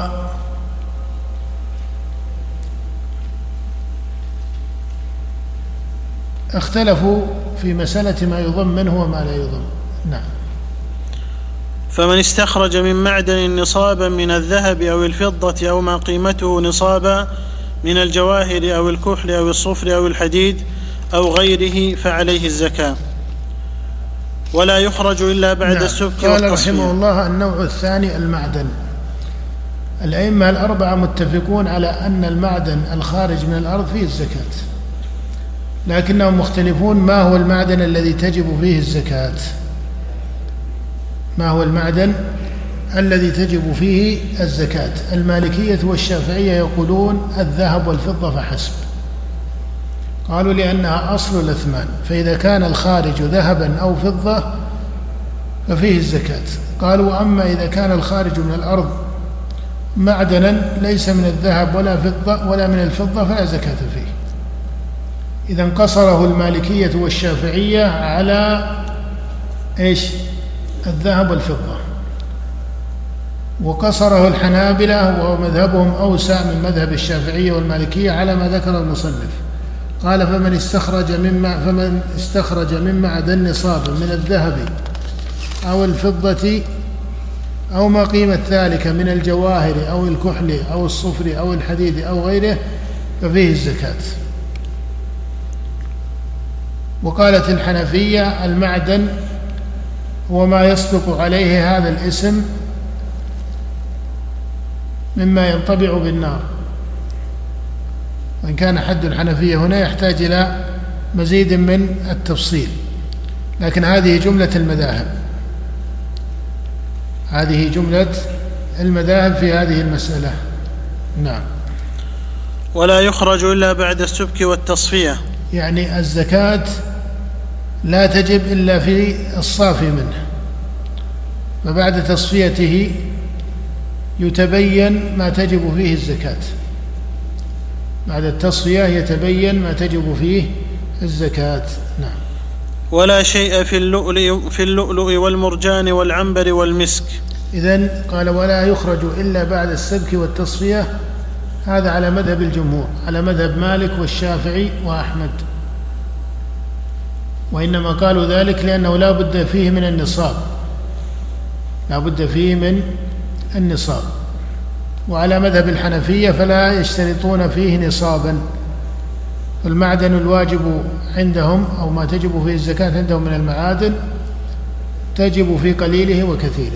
Speaker 1: اختلفوا في مسألة ما يضم منه وما لا يضم. نعم.
Speaker 2: فمن استخرج من معدن نصابا من الذهب أو الفضة أو ما قيمته نصابا من الجواهر أو الكحل أو الصفر أو الحديد أو غيره فعليه الزكاة، ولا يخرج إلا بعد
Speaker 1: نعم.
Speaker 2: السبك
Speaker 1: قال
Speaker 2: والتصفية.
Speaker 1: رحمه الله النوع الثاني المعدن. الأئمة الأربعة متفقون على أن المعدن الخارج من الأرض فيه الزكاة، لكنهم مختلفون ما هو المعدن الذي تجب فيه الزكاة. ما هو المعدن الذي تجب فيه الزكاة؟ المالكية والشافعية يقولون الذهب والفضة فحسب، قالوا لأنها أصل الأثمان، فإذا كان الخارج ذهبا أو فضة ففيه الزكاة. قالوا أما إذا كان الخارج من الأرض معدنا ليس من الذهب ولا فضة ولا من الفضة فلا زكاة فيه. إذا قصره المالكية والشافعية على إيش؟ الذهب والفضة، وقصره الحنابلة ومذهبهم أوسع من مذهب الشافعية والمالكية على ما ذكر المصنف. قال فمن استخرج من فمن استخرج من معدن نصابا من الذهب أو الفضة أو ما قيمة ذلك من الجواهر أو الكحل أو الصفر أو الحديد أو غيره ففيه الزكاة. وقالت الحنفية المعدن هو ما يصدق عليه هذا الاسم مما ينطبع بالنار، وإن كان حد الحنفية هنا يحتاج إلى مزيد من التفصيل، لكن هذه جملة المذاهب، هذه جملة المذاهب في هذه المسألة. نعم.
Speaker 2: ولا يخرج إلا بعد السبك والتصفية،
Speaker 1: يعني الزكاة لا تجب إلا في الصافي منه، وبعد تصفيته يتبين ما تجب فيه الزكاة، بعد التصفية يتبين ما تجب فيه الزكاة. نعم.
Speaker 2: ولا شيء في اللؤلؤ في اللؤلؤ والمرجان والعنبر والمسك.
Speaker 1: إذن قال ولا يخرج إلا بعد السبك والتصفية، هذا على مذهب الجمهور، على مذهب مالك والشافعي وأحمد، وإنما قالوا ذلك لأنه لا بد فيه من النصاب، لا بد فيه من النصاب. وعلى مذهب الحنفية فلا يشترطون فيه نصابا، فالمعدن الواجب عندهم أو ما تجب فيه الزكاة عندهم من المعادن تجب في قليله وكثيره.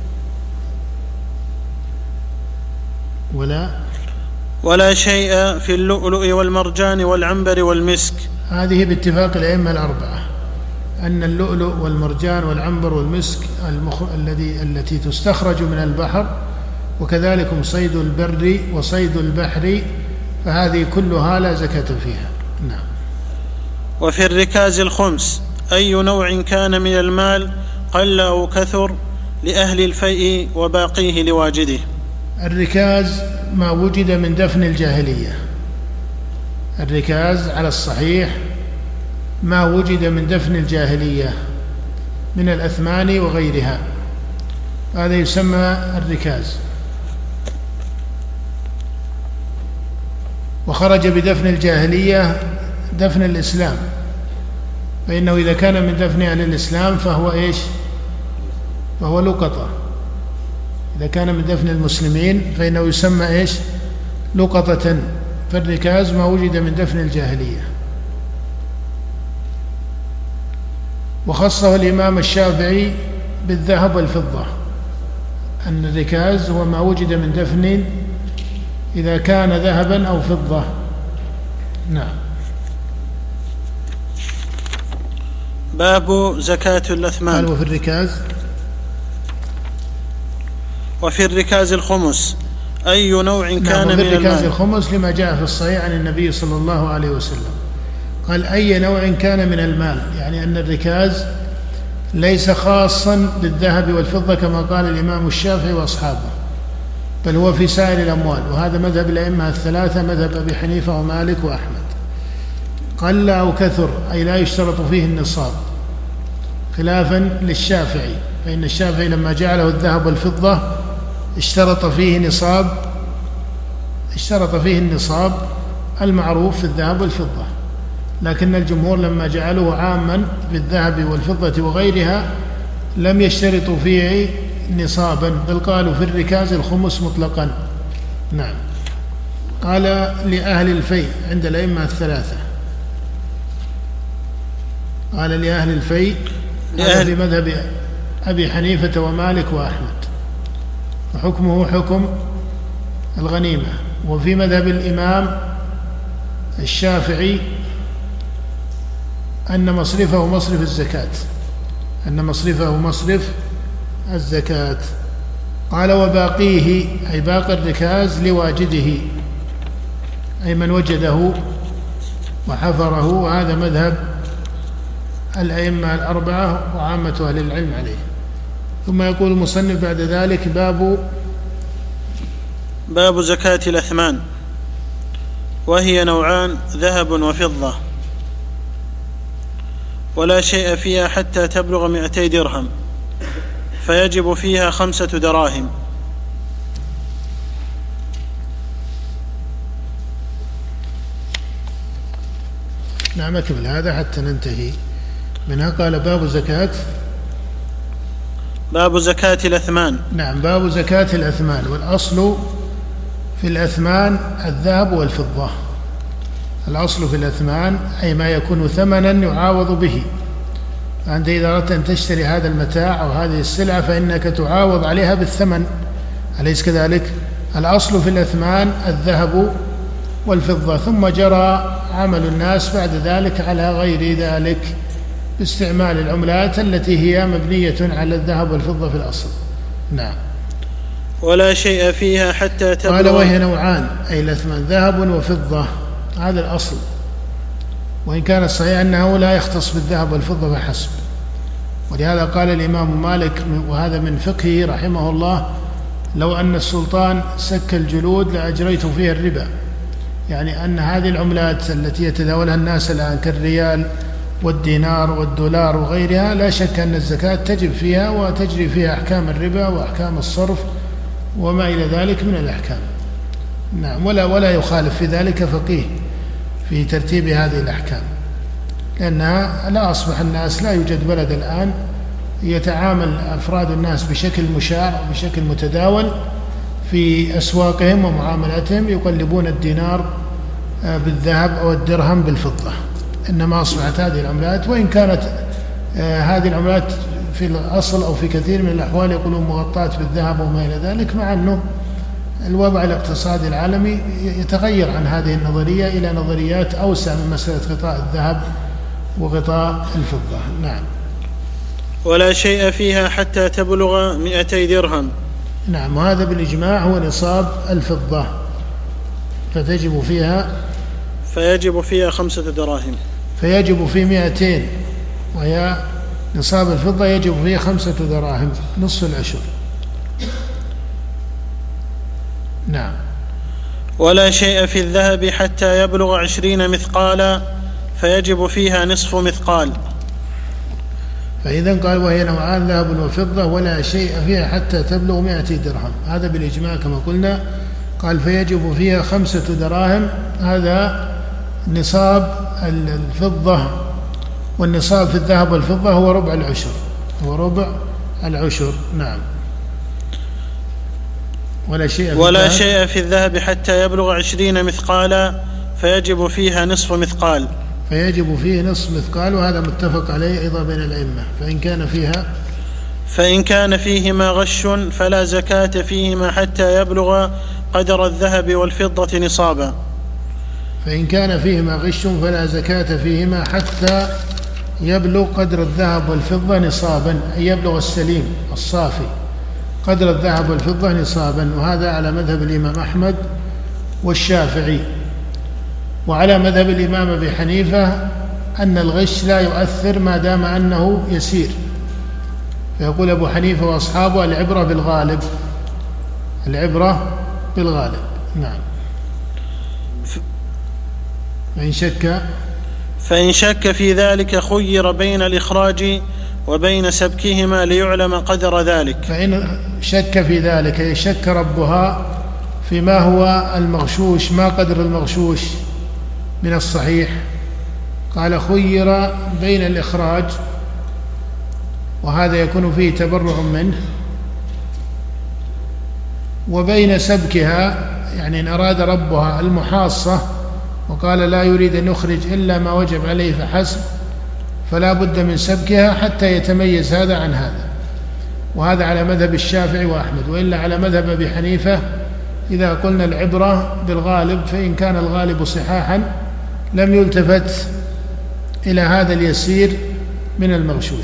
Speaker 1: ولا
Speaker 2: ولا شيء في اللؤلؤ والمرجان والعنبر والمسك.
Speaker 1: هذه باتفاق الأئمة الأربعة أن اللؤلؤ والمرجان والعنبر والمسك المخ... الذي التي تستخرج من البحر، وكذلك صيد البر وصيد البحر، فهذه كلها لا زكاة فيها. نعم.
Speaker 2: وفي الركاز الخمس أي نوع كان من المال قل أو كثر لأهل الفيء وباقيه لواجده.
Speaker 1: الركاز ما وجد من دفن الجاهلية، الركاز على الصحيح ما وجد من دفن الجاهلية من الأثمان وغيرها، هذا يسمى الركاز. وخرج بدفن الجاهلية دفن الإسلام، فإنه إذا كان من دفن أهل الإسلام فهو إيش؟ فهو لقطة. إذا كان من دفن المسلمين فإنه يسمى إيش؟ لقطة. فالركاز ما وجد من دفن الجاهلية. وخصه الإمام الشافعي بالذهب والفضة، أن الركاز هو ما وجد من دفن إذا كان ذهبا أو فضة. نعم.
Speaker 2: باب زكاة الأثمان.
Speaker 1: وفي الركاز
Speaker 2: وفي الركاز الخمس أي نوع كان
Speaker 1: نعم.
Speaker 2: من المال.
Speaker 1: وفي الركاز الخمس لما جاء في الصحيح عن النبي صلى الله عليه وسلم قال أي نوع كان من المال، يعني أن الركاز ليس خاصا بالذهب والفضة كما قال الإمام الشافعي وأصحابه، بل هو في سائر الأموال، وهذا مذهب الأئمة الثلاثة، مذهب أبي حنيفة ومالك وأحمد. قل أو كثر أي لا يشترط فيه النصاب، خلافا للشافعي، فإن الشافعي لما جعله الذهب والفضة اشترط فيه نصاب اشترط فيه النصاب المعروف في الذهب والفضة، لكن الجمهور لما جعلوه عاما بالذهب والفضة وغيرها لم يشترطوا فيه نصابا، بل قالوا في الركاز الخمس مطلقا. نعم. قال لأهل الفيء عند الأئمة الثلاثة، قال لأهل الفيء هذا في مذهب أبي حنيفة ومالك وأحمد، وحكمه حكم الغنيمة. وفي مذهب الإمام الشافعي أن مصرفه مصرف الزكاة، أن مصرفه مصرف الزكاة. قال وباقيه أي باقي الركاز لواجده، أي من وجده وحفره، وهذا مذهب الأئمة الأربعة وعامة أهل العلم عليه. ثم يقول المصنف بعد ذلك باب
Speaker 2: باب زكاة الأثمان، وهي نوعان ذهب وفضة، ولا شيء فيها حتى تبلغ مئتي درهم، فيجب فيها خمسة دراهم.
Speaker 1: نعم. أكمل هذا حتى ننتهي منها. قال باب زكاة
Speaker 2: باب زكاة الأثمان.
Speaker 1: نعم. باب زكاة الأثمان، والأصل في الأثمان الذهب والفضة، الأصل في الأثمان أي ما يكون ثمنا يعاوض به. فأنت إذا أردت أن تشتري هذا المتاع أو هذه السلعة فإنك تعاوض عليها بالثمن، أليس كذلك؟ الأصل في الأثمان الذهب والفضة، ثم جرى عمل الناس بعد ذلك على غير ذلك باستعمال العملات التي هي مبنية على الذهب والفضة في الأصل. نعم.
Speaker 2: ولا شيء فيها حتى تبلغ.
Speaker 1: قال وهي نوعان، أي الأثمان ذهب وفضة، هذا الأصل، وإن كان الصحيح أنه لا يختص بالذهب والفضة فحسب. ولهذا قال الإمام مالك وهذا من فقهه رحمه الله: لو أن السلطان سك الجلود لأجريت فيها الربا، يعني أن هذه العملات التي يتداولها الناس الآن كالريال والدينار والدولار وغيرها لا شك أن الزكاة تجب فيها وتجري فيها أحكام الربا وأحكام الصرف وما إلى ذلك من الأحكام. نعم. ولا ولا يخالف في ذلك فقيه في ترتيب هذه الأحكام، لأنها لا أصبح الناس، لا يوجد بلد الآن يتعامل أفراد الناس بشكل مشاع وبشكل متداول في أسواقهم ومعاملاتهم، يقلبون الدينار بالذهب أو الدرهم بالفضة، إنما أصبحت هذه العملات، وإن كانت هذه العملات في الأصل أو في كثير من الأحوال يقولون مغطاة بالذهب وما إلى ذلك، مع أنه الوضع الاقتصادي العالمي يتغير عن هذه النظرية إلى نظريات أوسع من مسألة غطاء الذهب وغطاء الفضة. نعم.
Speaker 2: ولا شيء فيها حتى تبلغ مئتي درهم.
Speaker 1: نعم. وهذا بالإجماع هو نصاب الفضة، فتجب فيها
Speaker 2: فيجب فيها خمسة دراهم،
Speaker 1: فيجب في مئتين، وهي نصاب الفضة يجب فيها خمسة دراهم نصف العشر. نعم.
Speaker 2: ولا شيء في الذهب حتى يبلغ عشرين مثقالا، فيجب فيها نصف مثقال.
Speaker 1: فإذا قال وهي نوعان ذهب وفضة ولا شيء فيها حتى تبلغ مئة درهم، هذا بالإجماع كما قلنا. قال فيجب فيها خمسة دراهم، هذا نصاب الفضة، والنصاب في الذهب والفضة هو ربع العشر، هو ربع العشر. نعم. ولا شيء في
Speaker 2: ولا
Speaker 1: الذهب
Speaker 2: شيء في الذهب حتى يبلغ عشرين مثقالا، فيجب فيها نصف مثقال.
Speaker 1: فيجب فيه نصف مثقال، وهذا متفق عليه أيضا بين الأئمة. فإن كان فيها
Speaker 2: فإن كان فيهما غش فلا زكاة فيهما حتى يبلغ قدر الذهب والفضة نصابا.
Speaker 1: فإن كان فيهما غش فلا زكاة فيهما حتى يبلغ قدر الذهب والفضة نصابا، أي يبلغ السليم الصافي قدر الذهب والفضة نصابا. وهذا على مذهب الإمام أحمد والشافعي. وعلى مذهب الإمام أبي حنيفة أن الغش لا يؤثر ما دام أنه يسير، فيقول أبو حنيفة وأصحابه العبرة بالغالب، العبرة بالغالب. نعم. فإن شك
Speaker 2: فإن شك في ذلك خير بين الإخراج وبين سبكهما ليعلم قدر ذلك.
Speaker 1: فإن شك في ذلك يشك ربها فيما هو المغشوش، ما قدر المغشوش من الصحيح. قال خير بين الإخراج، وهذا يكون فيه تبرع منه، وبين سبكها، يعني إن أراد ربها المحاصة وقال لا يريد أن يخرج إلا ما وجب عليه فحسب، فلا بد من سبكها حتى يتميز هذا عن هذا. وهذا على مذهب الشافعي وأحمد. وإلا على مذهب أبي حنيفة إذا قلنا العبرة بالغالب، فإن كان الغالب صحاحا لم يلتفت إلى هذا اليسير من المغشوش.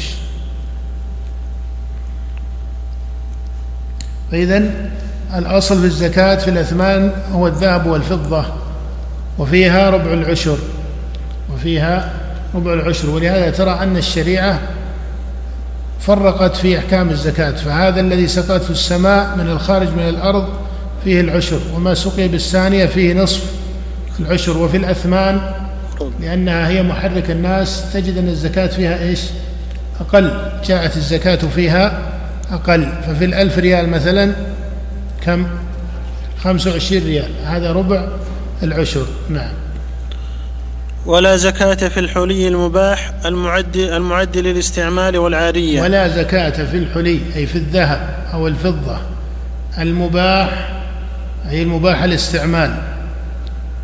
Speaker 1: فإذن الأصل في الزكاة في الأثمان هو الذهب والفضة، وفيها ربع العشر، وفيها ربع العشر. ولهذا ترى أن الشريعة فرقت في أحكام الزكاة، فهذا الذي سقته السماء من الخارج من الأرض فيه العشر، وما سقي بالثانية فيه نصف العشر. وفي الأثمان لأنها هي محرك الناس تجد أن الزكاة فيها إيش؟ أقل، جاءت الزكاة فيها أقل. ففي الألف ريال مثلا كم؟ خمسة وعشرين ريال، هذا ربع العشر. نعم.
Speaker 2: ولا زكاة في الحلي المباح المعد المعد للاستعمال والعارية.
Speaker 1: ولا زكاة في الحلي أي في الذهب أو الفضة المباح، أي المباح الاستعمال،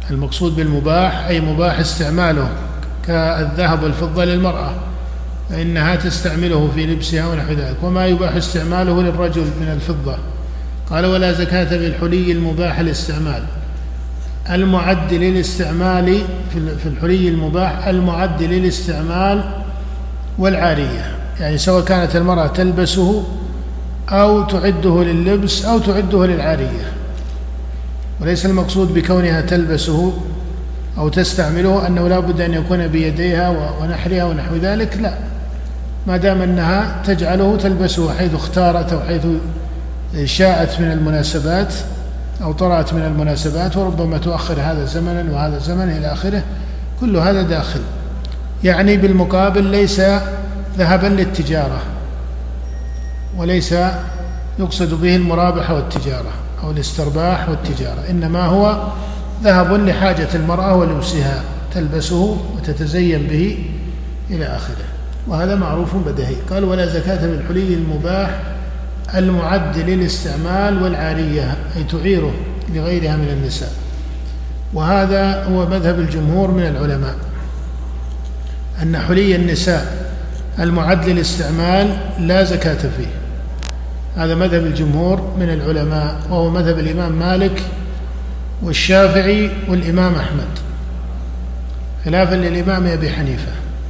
Speaker 1: المقصود بالمباح أي مباح استعماله كالذهب والفضة للمرأة، فإنها تستعمله في لبسها ونحو ذلك. وما يباح استعماله للرجل من الفضة. قال: ولا زكاة في الحلي المباح الاستعمال المعد للاستعمال في الحلي المباح المعد للاستعمال والعارية، يعني سواء كانت المرأة تلبسه أو تعده لللبس أو تعده للعارية. وليس المقصود بكونها تلبسه أو تستعمله أنه لا بد أن يكون بيديها ونحرها ونحو ذلك، لا، ما دام أنها تجعله تلبسه حيث اختارت أو حيث شاءت من المناسبات أو طرأت من المناسبات، وربما تؤخر هذا زمنا وهذا زمن إلى آخره، كل هذا داخل. يعني بالمقابل ليس ذهبا للتجارة، وليس يقصد به المرابحة والتجارة أو الاسترباح والتجارة، إنما هو ذهب لحاجة المرأة ولبسها، تلبسه وتتزين به إلى آخره، وهذا معروف بديهي. قال: ولا زكاة في الحلي المباح المعد للاستعمال والعارية، أي تعيره لغيرها من النساء. وهذا هو مذهب الجمهور من العلماء، أن حلي النساء المعد للاستعمال لا زكاة فيه. هذا مذهب الجمهور من العلماء، وهو مذهب الإمام مالك والشافعي والإمام أحمد، خلافا للإمام أبي حنيفة،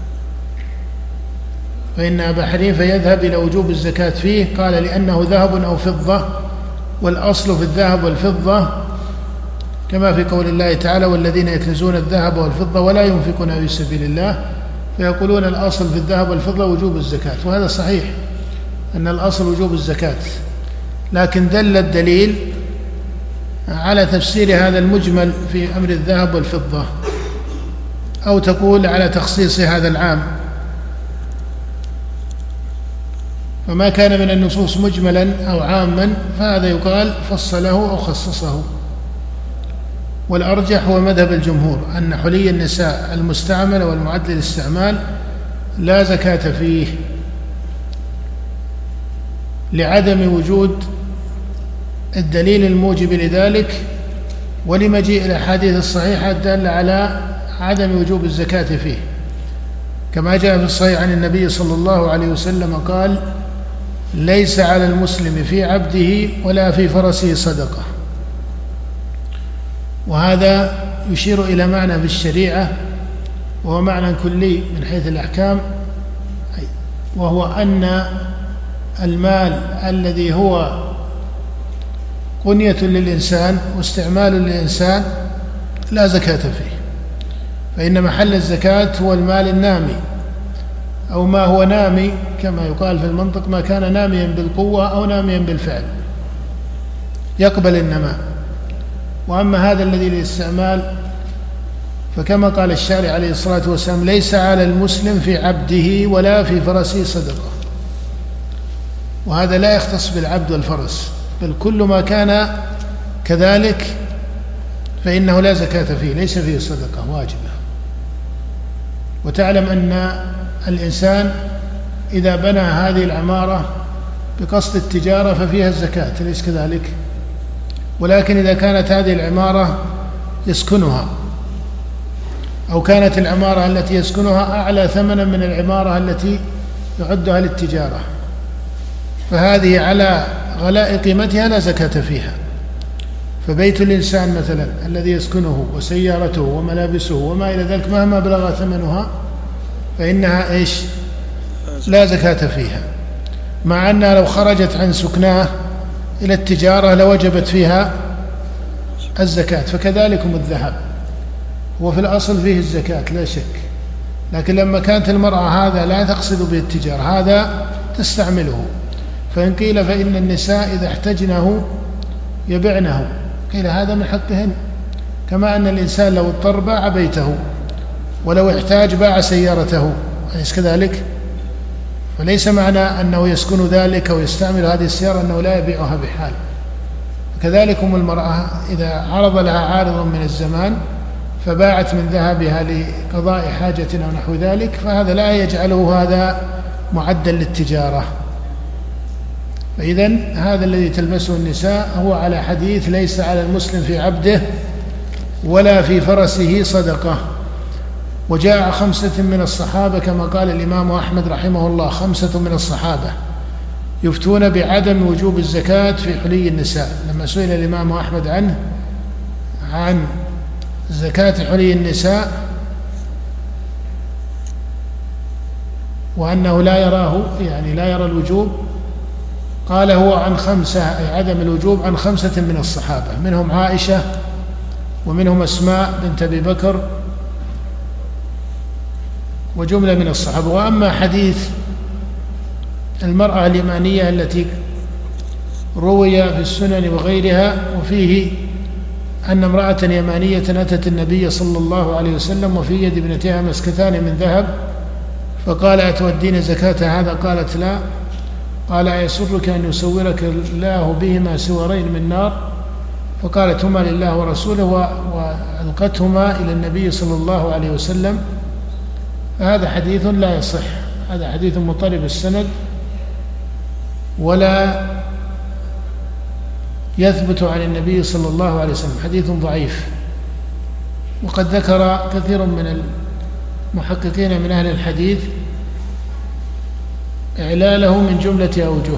Speaker 1: فإن أبا حنيفة يذهب إلى وجوب الزكاة فيه. قال: لأنه ذهب أو فضة، والأصل في الذهب والفضة كما في قول الله تعالى: والذين يكنزون الذهب والفضة ولا ينفقون في سبيل الله، فيقولون الأصل في الذهب والفضة وجوب الزكاة، وهذا صحيح أن الأصل وجوب الزكاة، لكن دل الدليل على تفسير هذا المجمل في أمر الذهب والفضة، أو تقول على تخصيص هذا العام. فما كان من النصوص مجملا أو عاما فهذا يقال فصله أو خصصه. والأرجح هو مذهب الجمهور أن حلي النساء المستعمل والمعد للاستعمال لا زكاة فيه، لعدم وجود الدليل الموجب لذلك، ولمجيء الأحاديث الصحيحة الدالة على عدم وجوب الزكاة فيه، كما جاء في الصحيح عن النبي صلى الله عليه وسلم قال: ليس على المسلم في عبده ولا في فرسه صدقة. وهذا يشير إلى معنى في الشريعة، وهو معنى كلي من حيث الأحكام، وهو أن المال الذي هو قنية للإنسان واستعمال للإنسان لا زكاة فيه، فإن محل الزكاة هو المال النامي، أو ما هو نامي كما يقال في المنطق، ما كان ناميا بالقوة أو ناميا بالفعل يقبل النماء. وأما هذا الذي للاستعمال فكما قال الشارع عليه الصلاة والسلام: ليس على المسلم في عبده ولا في فرسه صدقة. وهذا لا يختص بالعبد والفرس، بل كل ما كان كذلك فإنه لا زكاة فيه، ليس فيه صدقة واجبة. وتعلم أن الإنسان إذا بنى هذه العمارة بقصد التجارة ففيها الزكاة، ليس كذلك؟ ولكن إذا كانت هذه العمارة يسكنها، أو كانت العمارة التي يسكنها أعلى ثمنا من العمارة التي يعدها للتجارة، فهذه على غلاء قيمتها لا زكاة فيها. فبيت الإنسان مثلا الذي يسكنه وسيارته وملابسه وما إلى ذلك مهما بلغ ثمنها فإنها إيش؟ لا زكاة فيها، مع أنها لو خرجت عن سكناه إلى التجارة لوجبت فيها الزكاة. فكذلكم الذهب هو في الأصل فيه الزكاة لا شك، لكن لما كانت المرأة هذا لا تقصد به التجارة، هذا تستعمله، فإن قيل فإن النساء إذا احتجنه يبعنه، قيل هذا من حقهن، كما أن الإنسان لو اضطر باع بيته، ولو احتاج باع سيارته، أليس كذلك؟ فليس معنى أنه يسكن ذلك أو يستعمل هذه السيارة أنه لا يبيعها بحال. كذلكم المرأة إذا عرض لها عارض من الزمان فباعت من ذهبها لقضاء حاجة أو نحو ذلك، فهذا لا يجعله هذا معدا للتجارة. فإذن هذا الذي تلبسه النساء هو على حديث ليس على المسلم في عبده ولا في فرسه صدقة. وجاء خمسة من الصحابة كما قال الإمام أحمد رحمه الله، خمسة من الصحابة يفتون بعدم وجوب الزكاة في حلي النساء. لما سئل الإمام أحمد عنه عن زكاة حلي النساء وأنه لا يراه، يعني لا يرى الوجوب، قال هو عن خمسة، أي عدم الوجوب عن خمسة من الصحابة، منهم عائشة ومنهم أسماء بنت أبي بكر وجملة من الصحابة. وأما حديث المرأة اليمانية التي روي في السنن وغيرها وفيه أن امرأة يمانية أتت النبي صلى الله عليه وسلم وفي يد ابنتها مسكتان من ذهب، فقال أتودين زكاة هذا؟ قالت لا. قال أيسرك أن يسورك الله بهما سورين من نار؟ فقالت هما لله ورسوله، وألقتهما إلى النبي صلى الله عليه وسلم. فهذا حديث لا يصح، هذا حديث مضطرب السند ولا يثبت عن النبي صلى الله عليه وسلم، حديث ضعيف. وقد ذكر كثير من المحققين من أهل الحديث إعلاله من جملة أوجه،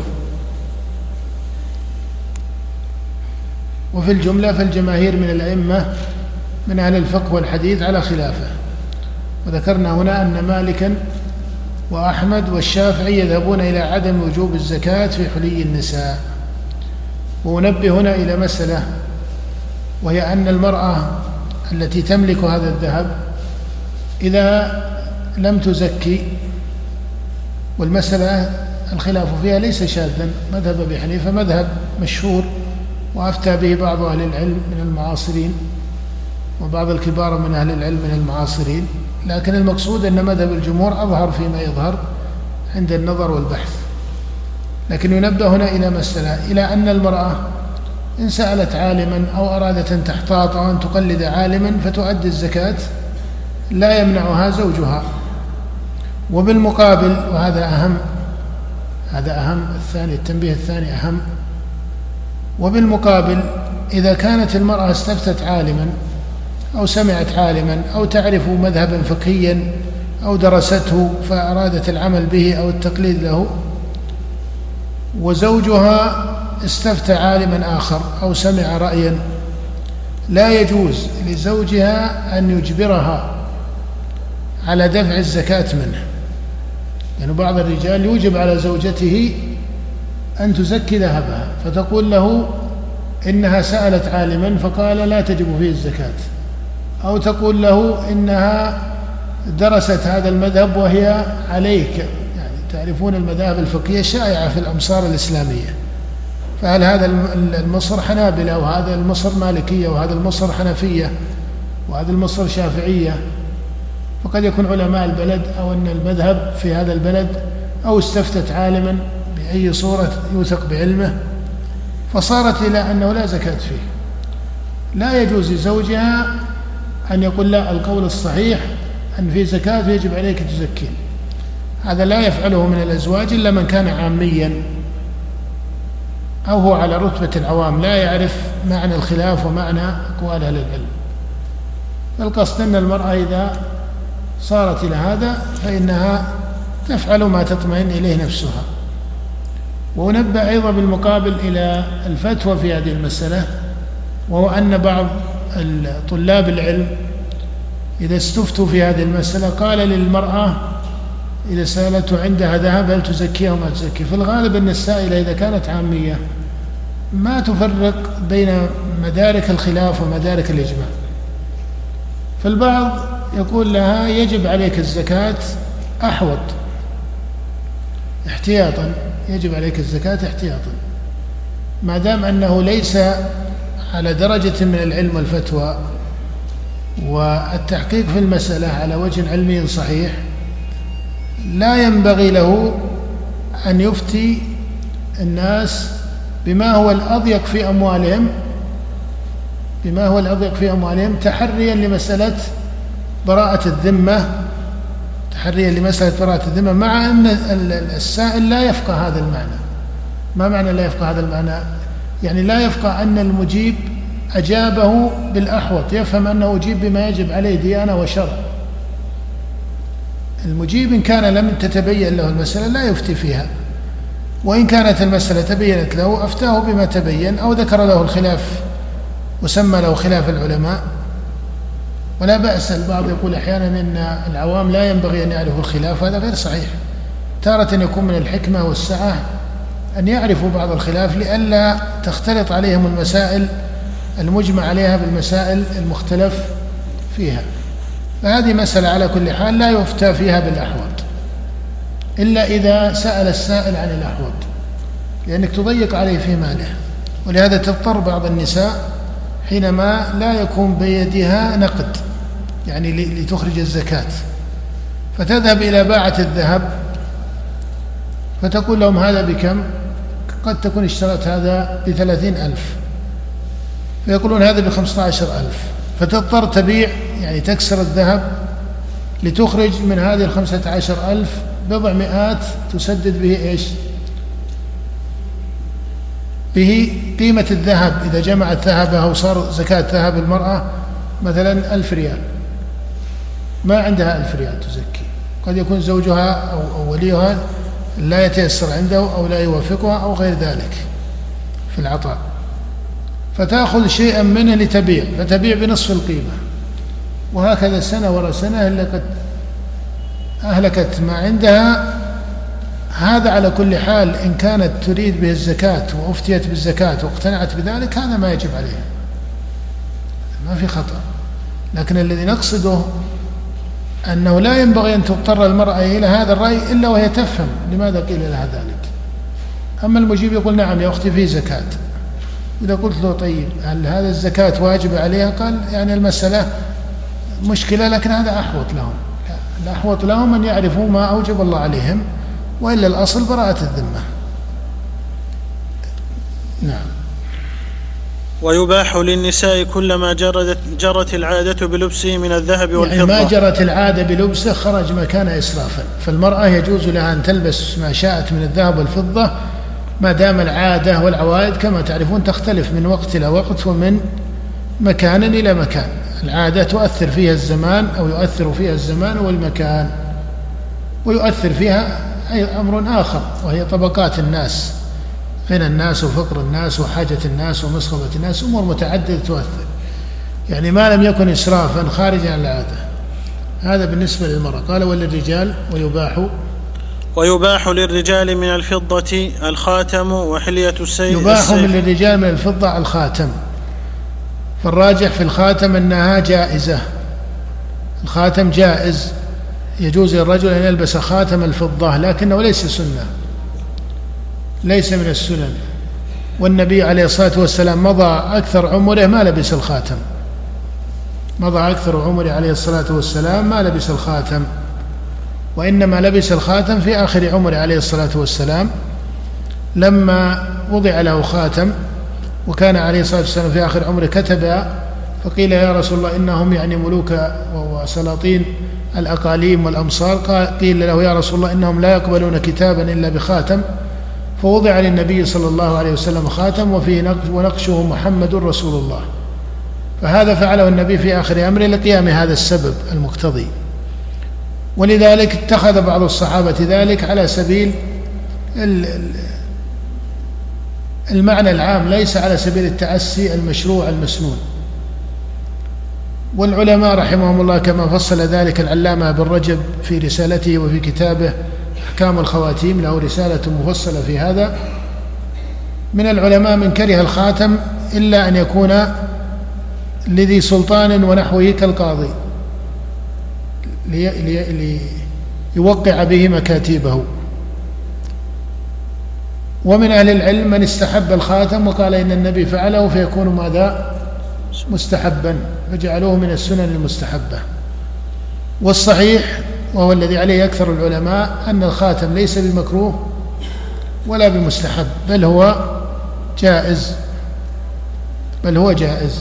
Speaker 1: وفي الجملة فالجماهير من الأئمة من أهل الفقه والحديث على خلافه. وذكرنا هنا أن مالكا وأحمد والشافعي يذهبون إلى عدم وجوب الزكاة في حلي النساء. ونبه هنا إلى مسألة، وهي أن المرأة التي تملك هذا الذهب إذا لم تزكي، والمسألة الخلاف فيها ليس شاذا، مذهب أبي حنيفة مذهب مشهور وأفتى به بعض أهل العلم من المعاصرين وبعض الكبار من أهل العلم من المعاصرين، لكن المقصود أن مذهب الجمهور أظهر فيما يظهر عند النظر والبحث. لكن ينبه هنا إلى مسألة، إلى أن المرأة إن سألت عالما أو أرادت أن تحتاط أو أن تقلد عالما فتؤدي الزكاة لا يمنعها زوجها. وبالمقابل، وهذا أهم، هذا أهم، الثاني التنبيه الثاني أهم، وبالمقابل إذا كانت المرأة استفتت عالما أو سمعت عالما أو تعرف مذهبا فقهيا أو درسته فأرادت العمل به أو التقليد له، وزوجها استفتى عالما آخر أو سمع رأيا، لا يجوز لزوجها أن يجبرها على دفع الزكاة منه. لأن يعني بعض الرجال يوجب على زوجته أن تزكي ذهبها، فتقول له إنها سألت عالما فقال لا تجب فيه الزكاة، أو تقول له إنها درست هذا المذهب وهي عليك، يعني تعرفون المذاهب الفقهية شائعة في الأمصار الإسلامية، فهل هذا المصر حنابلة وهذا المصر مالكية وهذا المصر حنفية وهذا المصر شافعية، وقد يكون علماء البلد أو أن المذهب في هذا البلد، أو استفتت عالما بأي صورة يوثق بعلمه فصارت إلى أنه لا زكاة فيه. لا يجوز لزوجها أن يقول لا، القول الصحيح أن في زكاة فيجب عليك تزكين. هذا لا يفعله من الأزواج إلا من كان عاميا أو هو على رتبة العوام لا يعرف معنى الخلاف ومعنى أقوال أهل العلم. فالقصد أن المرأة إذا صارت إلى هذا فإنها تفعل ما تطمئن إليه نفسها. ونبه أيضا بالمقابل إلى الفتوى في هذه المسألة، وهو أن بعض طلاب العلم إذا استفتوا في هذه المسألة قال للمرأة إذا سألته عندها ذهب هل تزكيها وما تزكي. في الغالب أن السائلة إذا كانت عامية ما تفرق بين مدارك الخلاف ومدارك الإجماع، فالبعض يقول لها يجب عليك الزكاة أحوط احتياطا، يجب عليك الزكاة احتياطا، ما دام أنه ليس على درجة من العلم والفتوى والتحقيق في المسألة على وجه علمي صحيح، لا ينبغي له أن يفتي الناس بما هو الأضيق في أموالهم بما هو الأضيق في أموالهم تحريا لمسألة براءة الذمة تحريا لمسألة براءة الذمة مع أن السائل لا يفقه هذا المعنى. ما معنى لا يفقه هذا المعنى؟ يعني لا يفقه أن المجيب أجابه بالأحوط يفهم أنه أجيب بما يجب عليه ديانة وشرع. المجيب إن كان لم تتبين له المسألة لا يفتي فيها، وإن كانت المسألة تبينت له أفتاه بما تبين أو ذكر له الخلاف وسمى له خلاف العلماء. ولا بأس. البعض يقول أحيانا إن العوام لا ينبغي أن يعرفوا الخلاف، هذا غير صحيح. تارة يكون من الحكمة والسعة أن يعرفوا بعض الخلاف لئلا تختلط عليهم المسائل المجمع عليها بالمسائل المختلف فيها. فهذه مسألة على كل حال لا يفتى فيها بالأحوط إلا إذا سأل السائل عن الأحوط، لأنك تضيق عليه في ماله. ولهذا تضطر بعض النساء حينما لا يكون بيدها نقد يعني لتخرج الزكاة، فتذهب إلى باعة الذهب فتقول لهم هذا بكم؟ قد تكون اشترت هذا بثلاثين ألف، فيقولون هذا بخمسة عشر ألف، فتضطر تبيع يعني تكسر الذهب لتخرج من هذه الخمسة عشر ألف بضع مئات تسدد به إيش؟ به قيمة الذهب. إذا جمعت ذهبها وصار زكاة ذهب المرأة مثلا ألف ريال، ما عندها ألف ريال تزكي، قد يكون زوجها أو وليها لا يتيسر عنده أو لا يوافقها أو غير ذلك في العطاء، فتأخذ شيئا منه لتبيع، فتبيع بنصف القيمة، وهكذا سنة وراء سنة إلا قد أهلكت ما عندها. هذا على كل حال إن كانت تريد به الزكاة وأفتيت بالزكاة واقتنعت بذلك هذا ما يجب عليها، ما في خطأ. لكن الذي نقصده أنه لا ينبغي أن تضطر المرأة إلى هذا الرأي إلا وهي تفهم لماذا قيل لها ذلك. أما المجيب يقول نعم يا أختي في زكاة، إذا قلت له طيب هل هذا الزكاة واجبة عليها؟ قال يعني المسألة مشكلة، لكن هذا أحوط لهم. الأحوط لهم أن يعرفوا ما أوجب الله عليهم، وإلا الأصل براءة الذمة. نعم.
Speaker 2: ويباح للنساء كلما جرت, جرت العادة بلبسه من الذهب والفضة.
Speaker 1: يعني ما جرت العادة بلبسه خرج ما كان إسرافا، فالمرأة يجوز لها أن تلبس ما شاءت من الذهب والفضة ما دام العادة والعوائد كما تعرفون تختلف من وقت إلى وقت ومن مكان إلى مكان. العادة تؤثر فيها الزمان أو يؤثر فيها الزمان والمكان، ويؤثر فيها أي أمر آخر وهي طبقات الناس، غنى الناس وفقر الناس وحاجة الناس ومسخبة الناس، أمور متعددة تؤثر. يعني ما لم يكن إسرافا خارجا عن العادة. هذا بالنسبة للمرأة. قال وللرجال ويباح
Speaker 2: ويباح للرجال من الفضة الخاتم وحلية السيف.
Speaker 1: يباح للرجال من الفضة الخاتم، فالراجح في الخاتم أنها جائزة. الخاتم جائز، يجوز للرجل أن يلبس خاتم الفضة، لكنه ليس سنة، ليس من السنن. والنبي عليه الصلاة والسلام مضى أكثر عمره ما لبس الخاتم، مضى أكثر عمره عليه الصلاة والسلام ما لبس الخاتم، وإنما لبس الخاتم في آخر عمره عليه الصلاة والسلام لما وضع له خاتم، وكان عليه الصلاة والسلام في آخر عمره كتب، فقيل يا رسول الله إنهم يعني ملوك وسلاطين الأقاليم والأمصار، قيل له يا رسول الله إنهم لا يقبلون كتابا إلا بخاتم، فوضع للنبي صلى الله عليه وسلم خاتم وفيه نقش ونقشه محمد رسول الله. فهذا فعله النبي في آخر أمره لقيام هذا السبب المقتضي، ولذلك اتخذ بعض الصحابة ذلك على سبيل المعنى العام، ليس على سبيل التأسي المشروع المسنون. والعلماء رحمهم الله كما فصل ذلك العلامة بن رجب في رسالته وفي كتابه أحكام الخواتيم، له رسالة مفصلة في هذا. من العلماء من كره الخاتم إلا أن يكون لذي سلطان ونحوه كالقاضي لي لي ليوقع به مكاتيبه. ومن أهل العلم من استحب الخاتم وقال إن النبي فعله فيكون ماذا؟ مستحبا، فجعلوه من السنن المستحبة. والصحيح وهو الذي عليه أكثر العلماء أن الخاتم ليس بمكروه ولا بمستحب، بل هو جائز، بل هو جائز.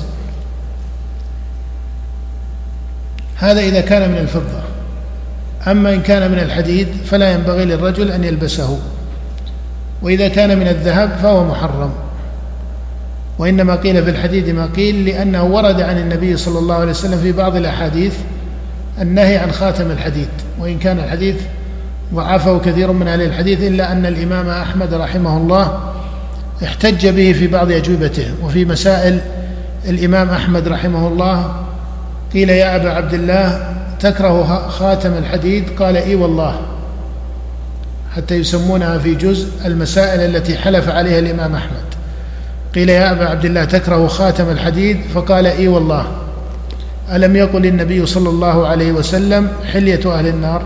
Speaker 1: هذا إذا كان من الفضة. أما إن كان من الحديد فلا ينبغي للرجل أن يلبسه، وإذا كان من الذهب فهو محرم. وإنما قيل في الحديد ما قيل لأنه ورد عن النبي صلى الله عليه وسلم في بعض الأحاديث النهي عن خاتم الحديد، وإن كان الحديث ضعفه كثير من أهل الحديث، إلا أن الإمام أحمد رحمه الله احتج به في بعض أجوبته. وفي مسائل الإمام أحمد رحمه الله قيل يا أبا عبد الله تكره خاتم الحديد؟ قال إي والله، حتى يسمونها في جزء المسائل التي حلف عليها الإمام أحمد. قيل يا أبا عبد الله تكره خاتم الحديد؟ فقال إي والله، ألم يقل النبي صلى الله عليه وسلم حلية أهل النار؟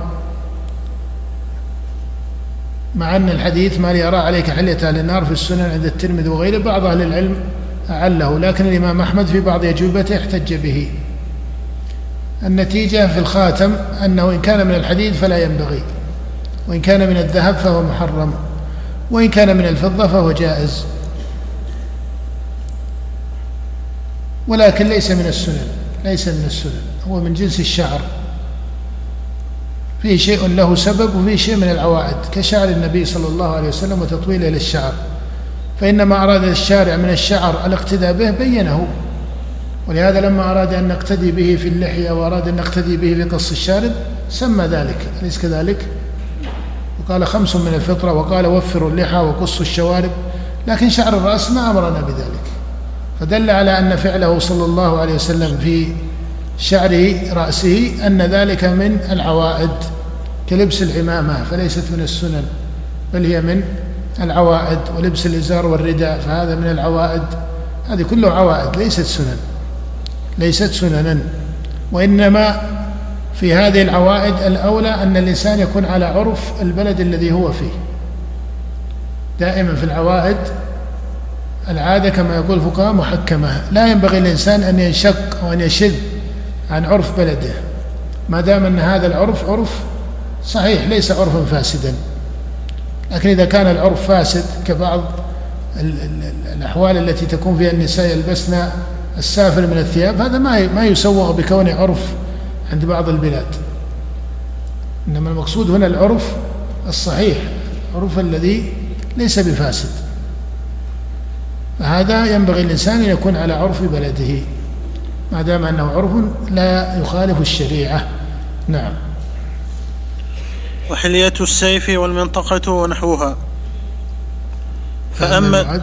Speaker 1: مع أن الحديث ما لي أرى عليك حلية أهل النار في السنن عند الترمذي وغيره، بعض أهل العلم أعله، لكن الإمام أحمد في بعض أجوبته احتج به. النتيجة في الخاتم أنه إن كان من الحديد فلا ينبغي، وإن كان من الذهب فهو محرم، وإن كان من الفضة فهو جائز، ولكن ليس من السنن، ليس من السنن، هو من جنس الشعر، فيه شيء له سبب وفيه شيء من العوائد، كشعر النبي صلى الله عليه وسلم وتطويله للشعر، فإنما أراد الشارع من الشعر الاقتداء به بينه، ولهذا لما أراد أن نقتدي به في اللحية وأراد أن نقتدي به في قص الشارب سمى ذلك، أليس كذلك؟ وقال خمس من الفطرة، وقال وفروا اللحى وقصوا الشوارب، لكن شعر الرأس ما أمرنا بذلك، فدل على أن فعله صلى الله عليه وسلم في شعر رأسه أن ذلك من العوائد كلبس العمامة، فليست من السنن بل هي من العوائد، ولبس الإزار والرداء فهذا من العوائد، هذه كله عوائد ليست سنن، ليست سننا. وإنما في هذه العوائد الأولى أن الإنسان يكون على عرف البلد الذي هو فيه. دائما في العوائد العادة كما يقول الفقهاء محكمة، لا ينبغي الإنسان أن ينشق وأن يشذ عن عرف بلده، ما دام أن هذا العرف عرف صحيح ليس عرفا فاسدا. لكن إذا كان العرف فاسد كبعض الأحوال التي تكون فيها النساء يلبسن السافل من الثياب، هذا ما يسوغ بكونه عرف عند بعض البلاد، إنما المقصود هنا العرف الصحيح، العرف الذي ليس بفاسد، فهذا ينبغي الإنسان أن يكون على عرف بلده ما دام أنه عرف لا يخالف الشريعة. نعم.
Speaker 2: وحلية السيف والمنطقة ونحوها. فأما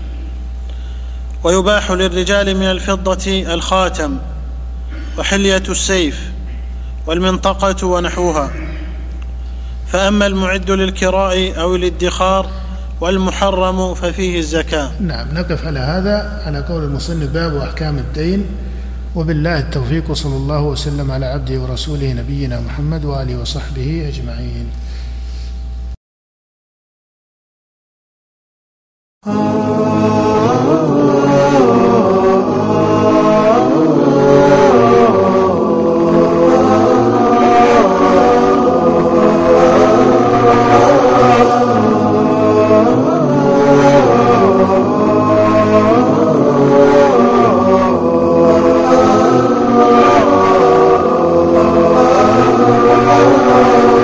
Speaker 2: ويباح للرجال من الفضة الخاتم وحلية السيف والمنطقة ونحوها. فأما المعد للكراء أو الادخار والمحرم ففيه الزكاة.
Speaker 1: نعم، نقف على هذا على قول المصنف باب أحكام الدين، وبالله التوفيق، وصلى الله وسلم على عبده ورسوله نبينا محمد وآله وصحبه أجمعين.
Speaker 3: Oh